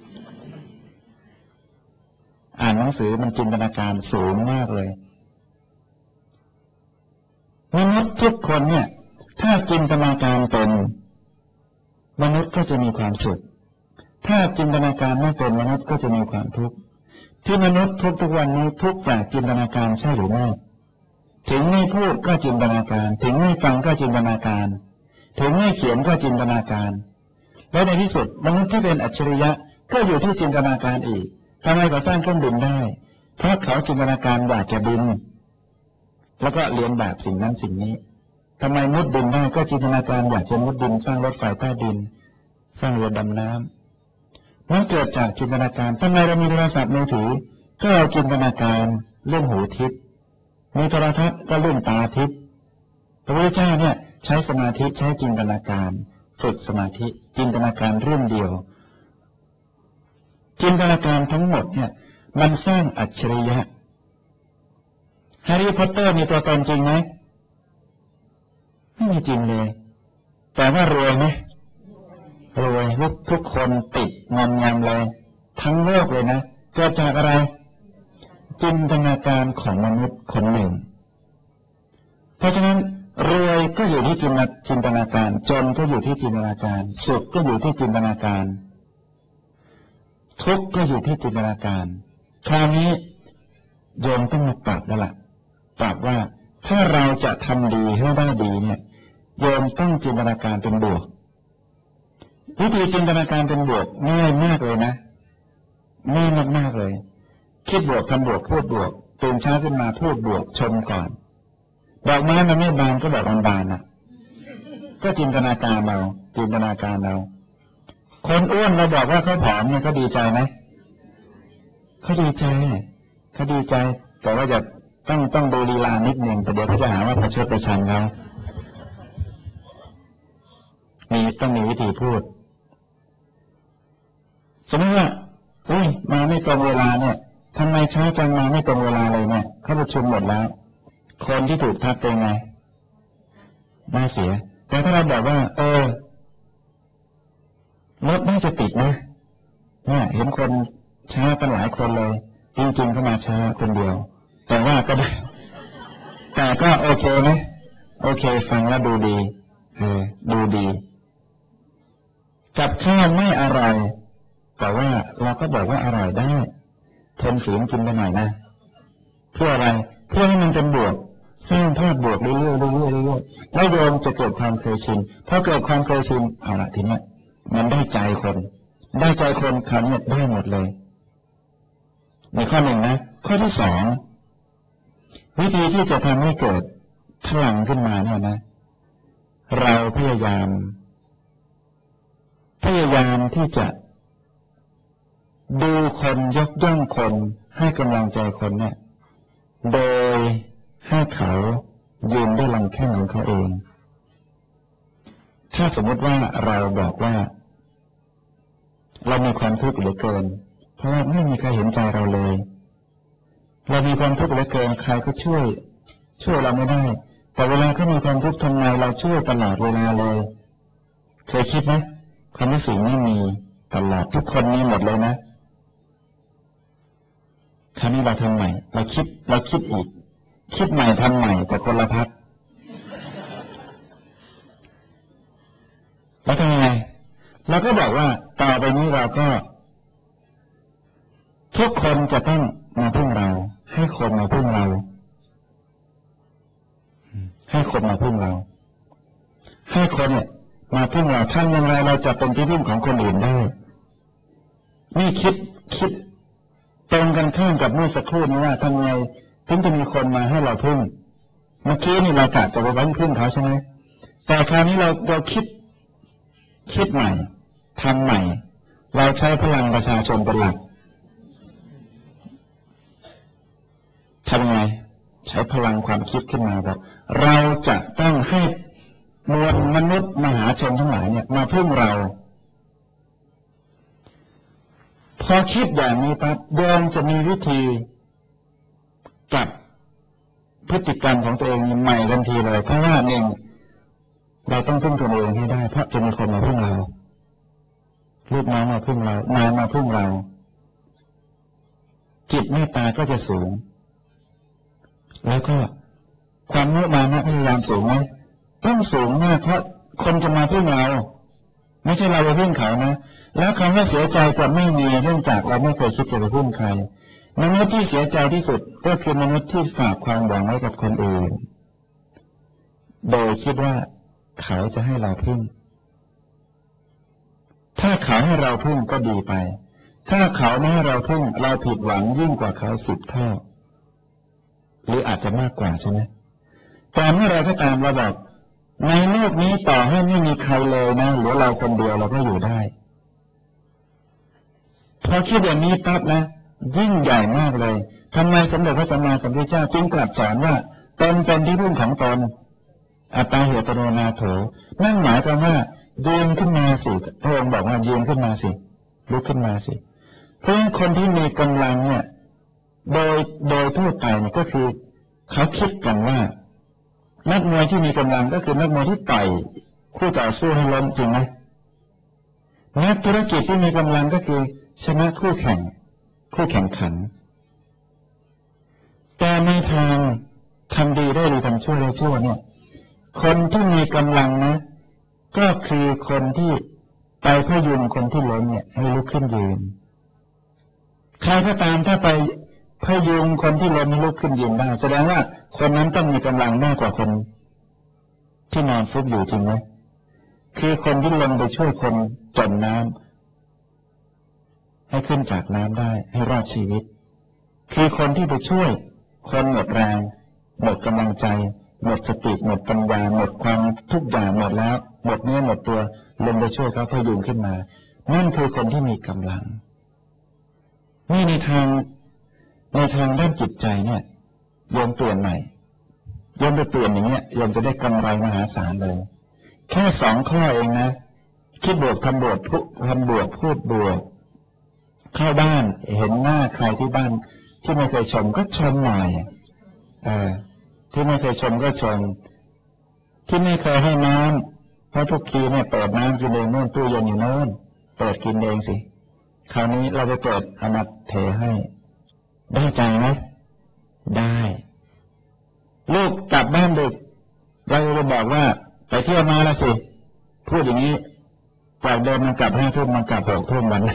Speaker 1: อ่านหนังสือมันจินตนาการสูงมากเลยมนุษย์ทุกคนเนี่ยถ้าจินตนาการเป็นมนุษย์ก็จะมีความสุขถ้าจินตนาการไม่เป็นมนุษย์ก็จะมีความทุกข์ที่มนุษย์ทุกวันนี้ทุกจากจินตนาการใช่หรือไม่ถึงไม่พูดก็จินตนาการถึงไม่ฟังก็จินตนาการถึงไม่เขียนก็จินตนาการและในที่สุดมนุษย์ที่เป็นอัจฉริยะก็อยู่ที่จินตนาการอีกทำไมเขาสร้างเครื่องบินได้เพราะเขาจินตนาการอยากจะบินแล้วก็เรียนแบบสิ่งนั้นสิ่งนี้ทำไมมุดดินได้ก็จินตนาการอยากจะมุดดินสร้างรถไฟใต้ดินสร้างเรือดำน้ำมันเกิดจากจินตนาการทำไมเรามีโทรศัพท์มือถือก็เราจินตนาการเรื่องหูทิพย์มีโทรทัศน์ก็เรื่องตาทิพย์พระพุทธเจ้าเนี่ยใช้สมาธิใช้จินตนาการฝึกสมาธิจินตนาการเรื่องเดียวจินตนาการทั้งหมดเนี่ยมันสร้างอัจฉริยะแฮร์รี่พอตเตอร์มีตัวตนจริงไหมไม่มีจริงเลยแต่ว่ารวยไหมรวยทุกคนติดงอมงำเลยทั้งโลกเลยนะเกิดจากอะไรจินตนาการของมนุษย์คนหนึ่งเพราะฉะนั้นรวยก็อยู่ที่จินตนาการจนก็อยู่ที่จินตนาการสุขก็อยู่ที่จินตนาการทุกข์ก็อยู่ที่จินตนาการคราวนี้โยมต้องมาปรับแล้วล่ะปรับว่าถ้าเราจะทำดีให้ได้ดีเนี่ยโยมต้องจินตนาการเป็นบวกวิธีจินตนาการเป็นบวกง่ายมากเลยนะง่ายมากๆเลยคิดบวกทำบวกพูดบวกตื่นเช้าขึ้นมาพูดบวกชมก่อนดอกไม้มันไม่บานก็บอกมันบานนะก็จินตนาการเราจินตนาการเราคนอ้วนเราบอกว่าเขาผอมเนี่ยเขาดีใจไหมเขาดีใจเขาดีใจแต่ว่าจะต้องดูลีลานิดหนึ่งแต่เดี๋ยวเขาจะหาว่าประชดประชันเขาต้องมีวิธีพูดสมมติว่าอุ้ยมาไม่ตรงเวลาเนี่ยทำไมช้าจังมาไม่ตรงเวลาเลยเนี่ยเขาประชุมหมดแล้วคนที่ถูกทักเป็นไงน่าเสียแต่ถ้าเราบอกว่ารถน่าจะติดนะเนี่ยเห็นคนช้ากันหลายคนเลยจริงๆเขามาช้าคนเดียวแต่ว่าก็ได้แต่ก็โอเคไหมโอเคฟังแล้วดูดีดูดีกับข้าวไม่อร่อยแต่ว่าเราก็บอกว่าอร่อยได้ทนฝืนกินไปหน่อยนะเพื่ออะไรเพื่อให้มันเป็นบวกสร้างภาพบวกเรื่อยๆแล้วโยมจะเกิดความเคยชินพอเกิดความเคยชินเอาละทีนี้มันได้ใจคนคำเนี่ยได้หมดเลยในข้อหนึ่งนะข้อที่สองวิธีที่จะทำให้เกิดพลังขึ้นมาเนี่ยนะเราพยายามที่จะดูคนยกย่องคนให้กำลังใจคนเนี่ยโดยให้เขายืนด้วยลำแข้งของเขาเองถ้าสมมติว่าเราบอกว่าเรามีความทุกข์เหลือเกินเพราะว่าไม่มีใครเห็นใจเราเลยเรามีความทุกข์เหลือเกินใครก็ช่วยเราไม่ได้แต่เวลาเขามีความทุกข์ทำไงเราช่วยตลอดเวลาเลยเคยคิดไหมความรู้สึกนี้มีตลอดทุกคนมีหมดเลยนะคราวนี้เราทำใหม่เราคิดอีกคิดใหม่ทำใหม่แต่คนละพักแล้วทำยังไงเราก็บอกว่าต่อไปนี้เราก็ทุกคนจะต้องมาพึ่งเราให้คนมาพึ่งเราให้คนมาพึ่งเราให้คนเนี่ยมาพึ่งเราทำอย่างไรเราจะเป็นที่พึ่งของคนอื่นได้นี่คิดตรงกันข้ามกับเมื่อสักครู่นี้ว่าทำไงถึงจะมีคนมาให้เราพึ่งเมื่อกี้นี่เรากะจะไปไว้พึ่งเขาใช่ไหมแต่คราวนี้เราคิดใหม่ทำใหม่เราใช้พลังประชาชนเป็นหลักทำไงใช้พลังความคิดขึ้นมาบอกเราจะต้องให้มวลมนุษย์มหาชนทั้งหลายเนี่ยมาพึ่งเราพอคิดอย่างนี้ปั๊บโยมจะมีวิธีปรับพฤติกรรมของตัวเองใหม่ทันทีเลยเพราะว่าหนึ่งเราต้องพึ่งตัวเองให้ได้เพราะจะมีคนมาพึ่งเราลูกน้องมาพึ่งเรานายมาพึ่งเราจิตเมตตาก็จะสูงแล้วก็ความมุมานะพยายามสูงไหมต้องสูงมากเพราะคนจะมาพึ่งเราไม่ใช่เราไปพึ่งเขานะแล้วคำว่าเสียใจจะไม่มีเนื่องจากเราไม่เคยคิดจะไปพึ่งใครมนุษย์ที่เสียใจที่สุดก็คือมนุษย์ที่ฝากความหวังไว้กับคนอื่นโดยคิดว่าเขาจะให้เราพึ่งถ้าเขาให้เราพึ่งก็ดีไปถ้าเขาไม่ให้เราพึ่งเราผิดหวังยิ่งกว่าเขา10 เท่าหรืออาจจะมากกว่าใช่ไหมแต่เมื่อไรก็ตามเราบอกในโลกนี้ต่อให้ไม่มีใครเลยนะเหลือเราคนเดียวเราก็อยู่ได้พอคิดอย่างนี้ปั๊บนะยิ่งใหญ่มากเลยทำไมสมเด็จพระสัมมาสัมพุทธเจ้าจึงตรัสสอนว่าตนเป็นที่พึ่งของตนอัตตาเหตุโนนาโถนั่นหมายความว่ายืนขึ้นมาสิพระองค์บอกว่ายืนขึ้นมาสิลุกขึ้นมาสิเพราะคนที่มีกำลังเนี่ยโดยทั่วไปเนี่ยก็คือเขาคิดกันว่านักมวยที่มีกำลังก็คือนักมวยที่ต่อยคู่ต่อสู้ให้ล้มจริงไหมนักธุรกิจที่มีกำลังก็คือชนะคู่แข่งขันแต่ในทางทำดีได้หรือทำชั่วได้ชั่วเนี่ยคนที่มีกำลังนะก็คือคนที่ไปพยุงคนที่ล้มเนี่ยให้ลุกขึ้นยืนใครก็ตามถ้าไปพยุงคนที่ล้มให้ลุกขึ้นยืนได้แสดงว่าคนนั้นต้องมีกำลังมากกว่าคนที่นอนฟุบอยู่จริงไหมคือคนที่ลงไปช่วยคนจมน้ำให้ขึ้นจากน้ำได้ให้รอดชีวิตคือคนที่ไปช่วยคนหมดแรงหมดกำลังใจหมดสติหมดปัญญาหมดความทุกอย่างหมดแล้วหมดเนื้อหมดตัวลงไปช่วยเขาพยุงขึ้นมานั่นคือคนที่มีกำลังนี่ในทางด้านจิตใจเนี่ยโยมเปลี่ยนใหม่โยมไปเปลี่ยนอย่างเงี้ยโยมจะได้กำไรมหาศาลเลยแค่2 ข้อเองนะคิดบวกทำบวกพูดบวกเข้าบ้านเห็นหน้าใครที่บ้านที่ไม่เคยชมก็ชมหน่อยที่ไม่เคยชมก็ชมที่ไม่เคยให้น้ำเพราะทุกทีเนี่ยเปิดน้ำกินเองโน่นตู้เย็นอยู่โน่นเปิดกินเองสิคราวนี้เราไปเปิดเอามาเทให้ได้ใจไหมได้ลูกกลับบ้านดึกเราจะบอกว่าไปเที่ยวมาแล้วสิพูดอย่างนี้จากเดิมมันกลับ5 ทุ่มมันกลับ6 ทุ่มวัน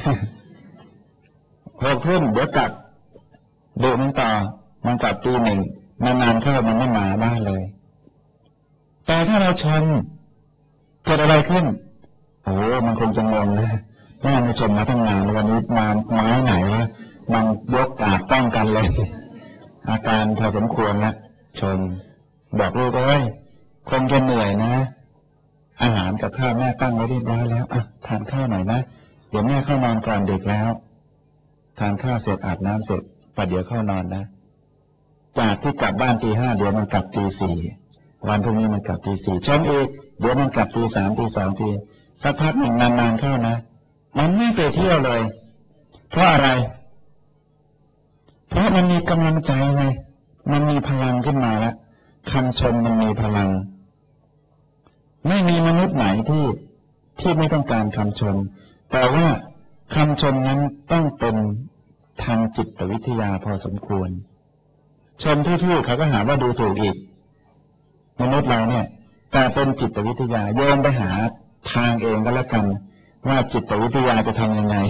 Speaker 1: 6 ทุ่มเดี๋ยวกลับดูมันต่อมันกลับตี 1นานๆเข้ามันไม่มาบ้านเลยแต่ถ้าเราชมเกิดอะไรขึ้นโอ้มันคงจะงงนะแม่ไม่ชมมาทั้งงานวันนี้มาไม้ไหนวะมันยกกาดต้องกันเลยอาการพอสมควรนะชมบอกลูกเลยคงจะเหนื่อยนะอาหารกับข้าวแม่ตั้งไว้เรียบร้อยแล้วทานข้าวหน่อยนะเดี๋ยวแม่เข้านอนก่อนดึกแล้วทานข้าวเสร็จอาบน้ำเสร็จประเดี๋ยวเข้านอนนะจากที่กลับบ้านตี 5เดี๋ยวมันกลับตี 4วันพรุ่งนี้มันกลับตี 4ชมอีกเดี๋ยวมันกลับตี 3ตี 2ทีสักพักหนึ่งนานๆเข้านะมันไม่ไปเที่ยวเลยเพราะอะไรเพราะมันมีกำลังใจไงมันมีพลังขึ้นมาแล้วคำชมมันมีพลังไม่มีมนุษย์ไหนที่ไม่ต้องการคำชมแต่ว่าคำชมนั้นต้องเป็นทางจิตวิทยาพอสมควรชมที่เขาก็หาว่าดูถูกอีกมนุษย์เราเนี่ยแต่เป็นจิตวิทยาโยนไปหาทางเองก็แล้วกันว่าจิตวิทยาจะทำยังไง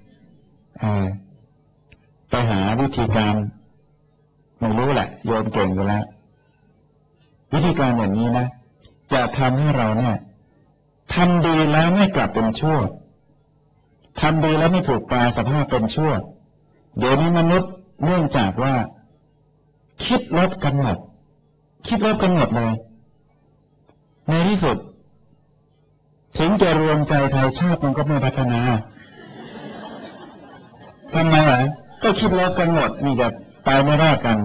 Speaker 1: ไปหาวิธีการไม่รู้แหละโยนเก่งไปแล้ววิธีการอย่างนี้นะจะทำให้เราเนี่ยทำดีแล้วไม่กลับเป็นชั่วทำดีแล้วไม่ถูกแปลสภาพเป็นชั่วเดี๋ยวนี้มนุษย์เนื่องจากว่าคิดลบกันหมดเลยในที่สุดถึงจะรวมใจไทยชาติมันก็ไม่พัฒนาทำไมล่ะก็คิดลบกันหมดมีแต่ไปไม่รอดกัน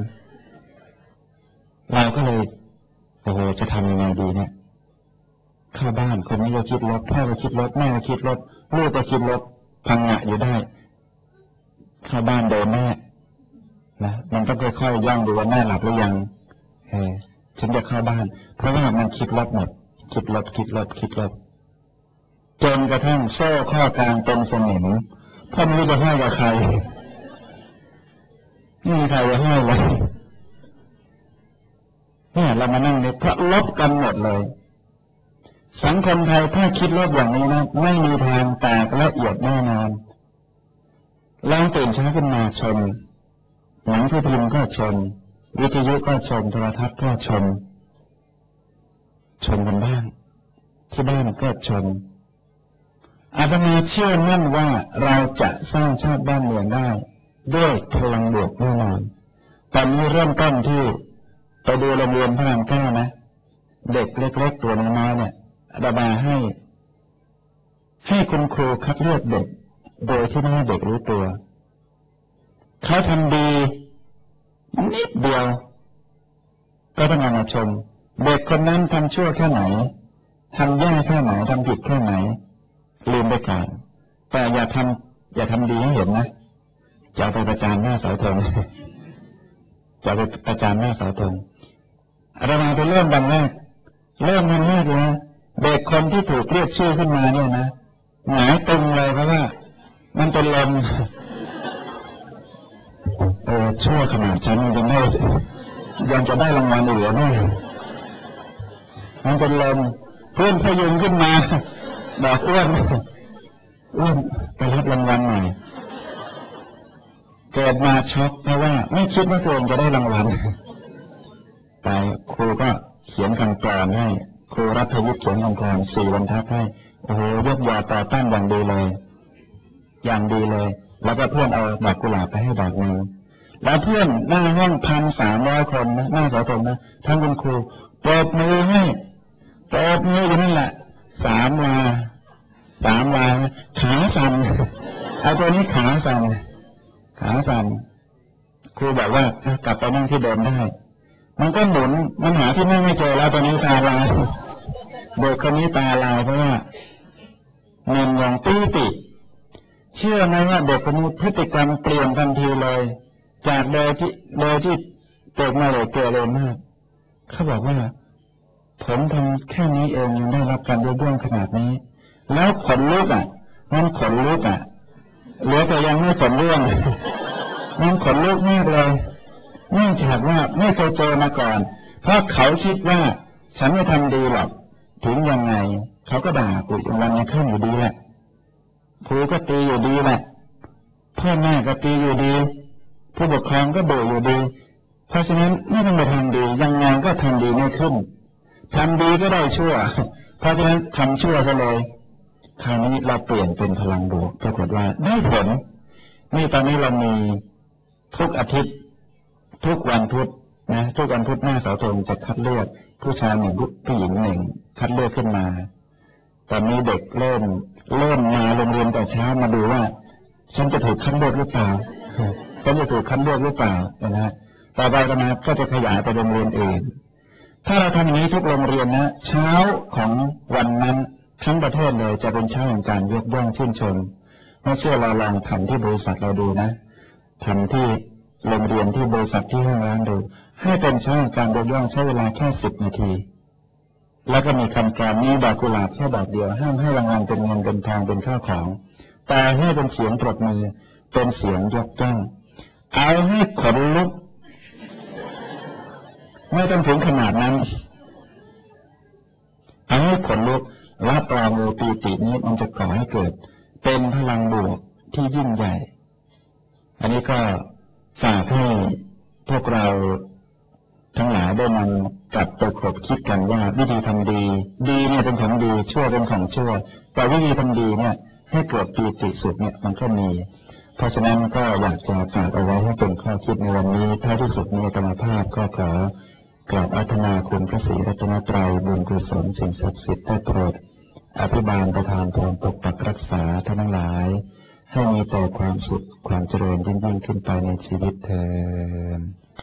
Speaker 1: เราก็เลยโอ้โหจะทำยังไงดีเนี่ยเข้าบ้านคนนี้ก็คิดลบพ่อก็คิดลบแม่ก็คิดลบลูกก็คิดลบพังงะอยู่ได้เข้าบ้านโดนแม่นะมันต้องค่อยๆย่องดูว่าแม่หลับหรือยังถึงจะเข้าบ้านเพราะว่ามันคิดลบหมดคิดลบจนกระทั่งโซ่ข้อกลางเป็นสนิมพ่อไม่รู้จะห้อยกับใครไม่มีใครจะห้อยเลยเนี่ยเรามานั่งเนี่ยเพราะลบกันหมดเลยสังคมไทยถ้าคิดลบอย่างนี้นะไม่มีทางแตกละเอียดแน่นอนลองตื่นเช้าขึ้นมาชมหนังสือพิมพ์ก็ชมวิทยุก็ชมโทรทัศน์ก็ชมกันบ้างที่บ้านก็ชมอาตมาเชื่อมั่นว่าเราจะสร้างชาติบ้านเมืองได้ด้วยพลังบวกแน่นอนตอนนี้เริ่มต้นที่ไปดูโรงเรียนพระราม 9นะเด็กเล็กๆตัวน้อยๆเนี่ยอาตมาให้คุณครูคัดเลือกเด็กโดยที่ไม่ให้เด็กรู้ตัวเขาทำดีนิดเดียวก็ต้องมาชมเด็กคนนั้นทำชั่วแค่ไหนทำแย่แค่ไหนทำผิดแค่ไหนลืมไปก่อนแต่อย่าทำดีให้เห็นนะจะเอาไปประจานหน้าเสาธงจะไปประจานหน้าเสาธงอาตมาไปเริ่มวันแรกเลยเด็กคนที่ถูกเรียกชื่อขึ้นมาเนี่ยนะหงายตึงเลยเพราะว่ามันเป็นลมชั่วขนาดฉันยังจะได้รางวัลเหลือแน่มันเป็นลมเพื่อนพยุงขึ้นมาบอกอ้วนไปรับรางวัลหน่อยเกิดมาช็อกเพราะว่าไม่คิดว่าตัวเองจะได้รางวัลแต่ครูก็เขียนคำกลอนให้ครูรัฐวิทย์เขียนคำกลอน4 บรรทัดให้โอ้โหยกยอต่อต้านอย่างดีเลยแล้วก็เพื่อนเอาดอกกุหลาบไปให้ดอกนึงแล้วเพื่อนหน้าห้อง1,300 คนนะหน้าเสาธงนะทั้งคุณครูปรบมือให้ปรบมืออยู่นั่นแหละ3 วาขาสั่นไอ้ตัวนี้ขาสั่นครูบอกว่ากลับไปนั่งที่เดิมได้มันก็หมุนมันหาที่นั่งไม่เจอแล้วตอนนี้ตาลายเด็กคนนี้ตาลายเพราะว่าเงินอย่างติเชื่อไหมว่าเด็กคนนี้พฤติกรรมเปลี่ยนทันทีเลยจากโดยที่เกิดมาเลยเกเรมากเขาบอกว่าผมทำแค่นี้เองยังได้รับการยกย่องขนาดนี้แล้วขนลุกมันขนลุกเหลือแต่ยังไม่ขนร่วงมันขนลุกมากเลยเนื่องจากว่าไม่เคยเจอมาก่อนเพราะเขาคิดว่าฉันไม่ทำดีหรอกถึงยังไงเขาก็ด่ากูวันยังขึ้นอยู่ดีแหละครูก็ตีอยู่ดีแหละพ่อแม่ก็ตีอยู่ดีผู้ปกครองก็ดุอยู่ดีเพราะฉะนั้นไม่ต้องไปทำดียังไงก็ทำดีไม่ขึ้นทำดีก็ได้ชั่วเพราะฉะนั้นทำชั่วซะเลยคราวนี้เราเปลี่ยนเป็นพลังบวกปรากฏว่าได้ผลนี่ตอนนี้เรามีทุกอาทิตย์ทุกวันพุธนะทุกวันพุธหน้าเสาธงจะคัดเลือกผู้ชาย1ผู้หญิง1คัดเลือกขึ้นมาตอนนี้เด็กเริ่มมาโรงเรียนแต่เช้ามาดูว่าฉันจะถูกคัดเลือกหรือเปล่านะฮะต่อไปก็จะขยายไปโรงเรียนอื่นถ้าเราทำอย่างนี้ทุกโรงเรียนนะเช้าของวันนั้นทั้งประเทศเลยจะเป็นเช้าแห่งการยกย่องชื่นชมไม่เชื่อเราลองทำที่บริษัทเราดูนะทำที่โรงเรียนที่บริษัทที่ห้างร้านดูให้เป็นเช้าแห่งการยกย่องใช้เวลาแค่10 นาทีแล้วก็มีคำกล่าวมีดอกกุหลาบแค่ดอกเดียวห้ามให้รางวัลเป็นเงินเป็นทองเป็นข้าวของแต่ให้เป็นเสียงปรบมือเป็นเสียงยกย่องเอาให้ขนลุกไม่ต้องถึงขนาดนั้นเอาให้ขนลุกรับรองเลยปีตินี้มันจะก่อให้เกิดเป็นพลังบวกที่ยิ่งใหญ่อันนี้ก็ฝากให้พวกเราทั้งหลายได้นำกลับไปคบคิดกันว่าวิธีทำดีดีเนี่ยเป็นของดีชั่วเป็นของชั่วแต่วิธีทำดีเนี่ยให้เกิดปีติสุขเนี่ยมันก็มีเพราะฉะนั้นก็อยากจะฝากเอาไว้ให้เป็นข้อคิดในวันนี้ท้ายที่สุดในธรรมภาพก็ขอกราบอาราธนาคุณพระศรีรัตนตรัยบุญกุศลสิ่งศักดิ์สิทธิ์ได้โปรดอภิบาลประทานพรปกปักรักษาท่านทั้งหลายให้มีแต่ความสุขความเจริญยิ่งขึ้นไปในชีวิตเทอญ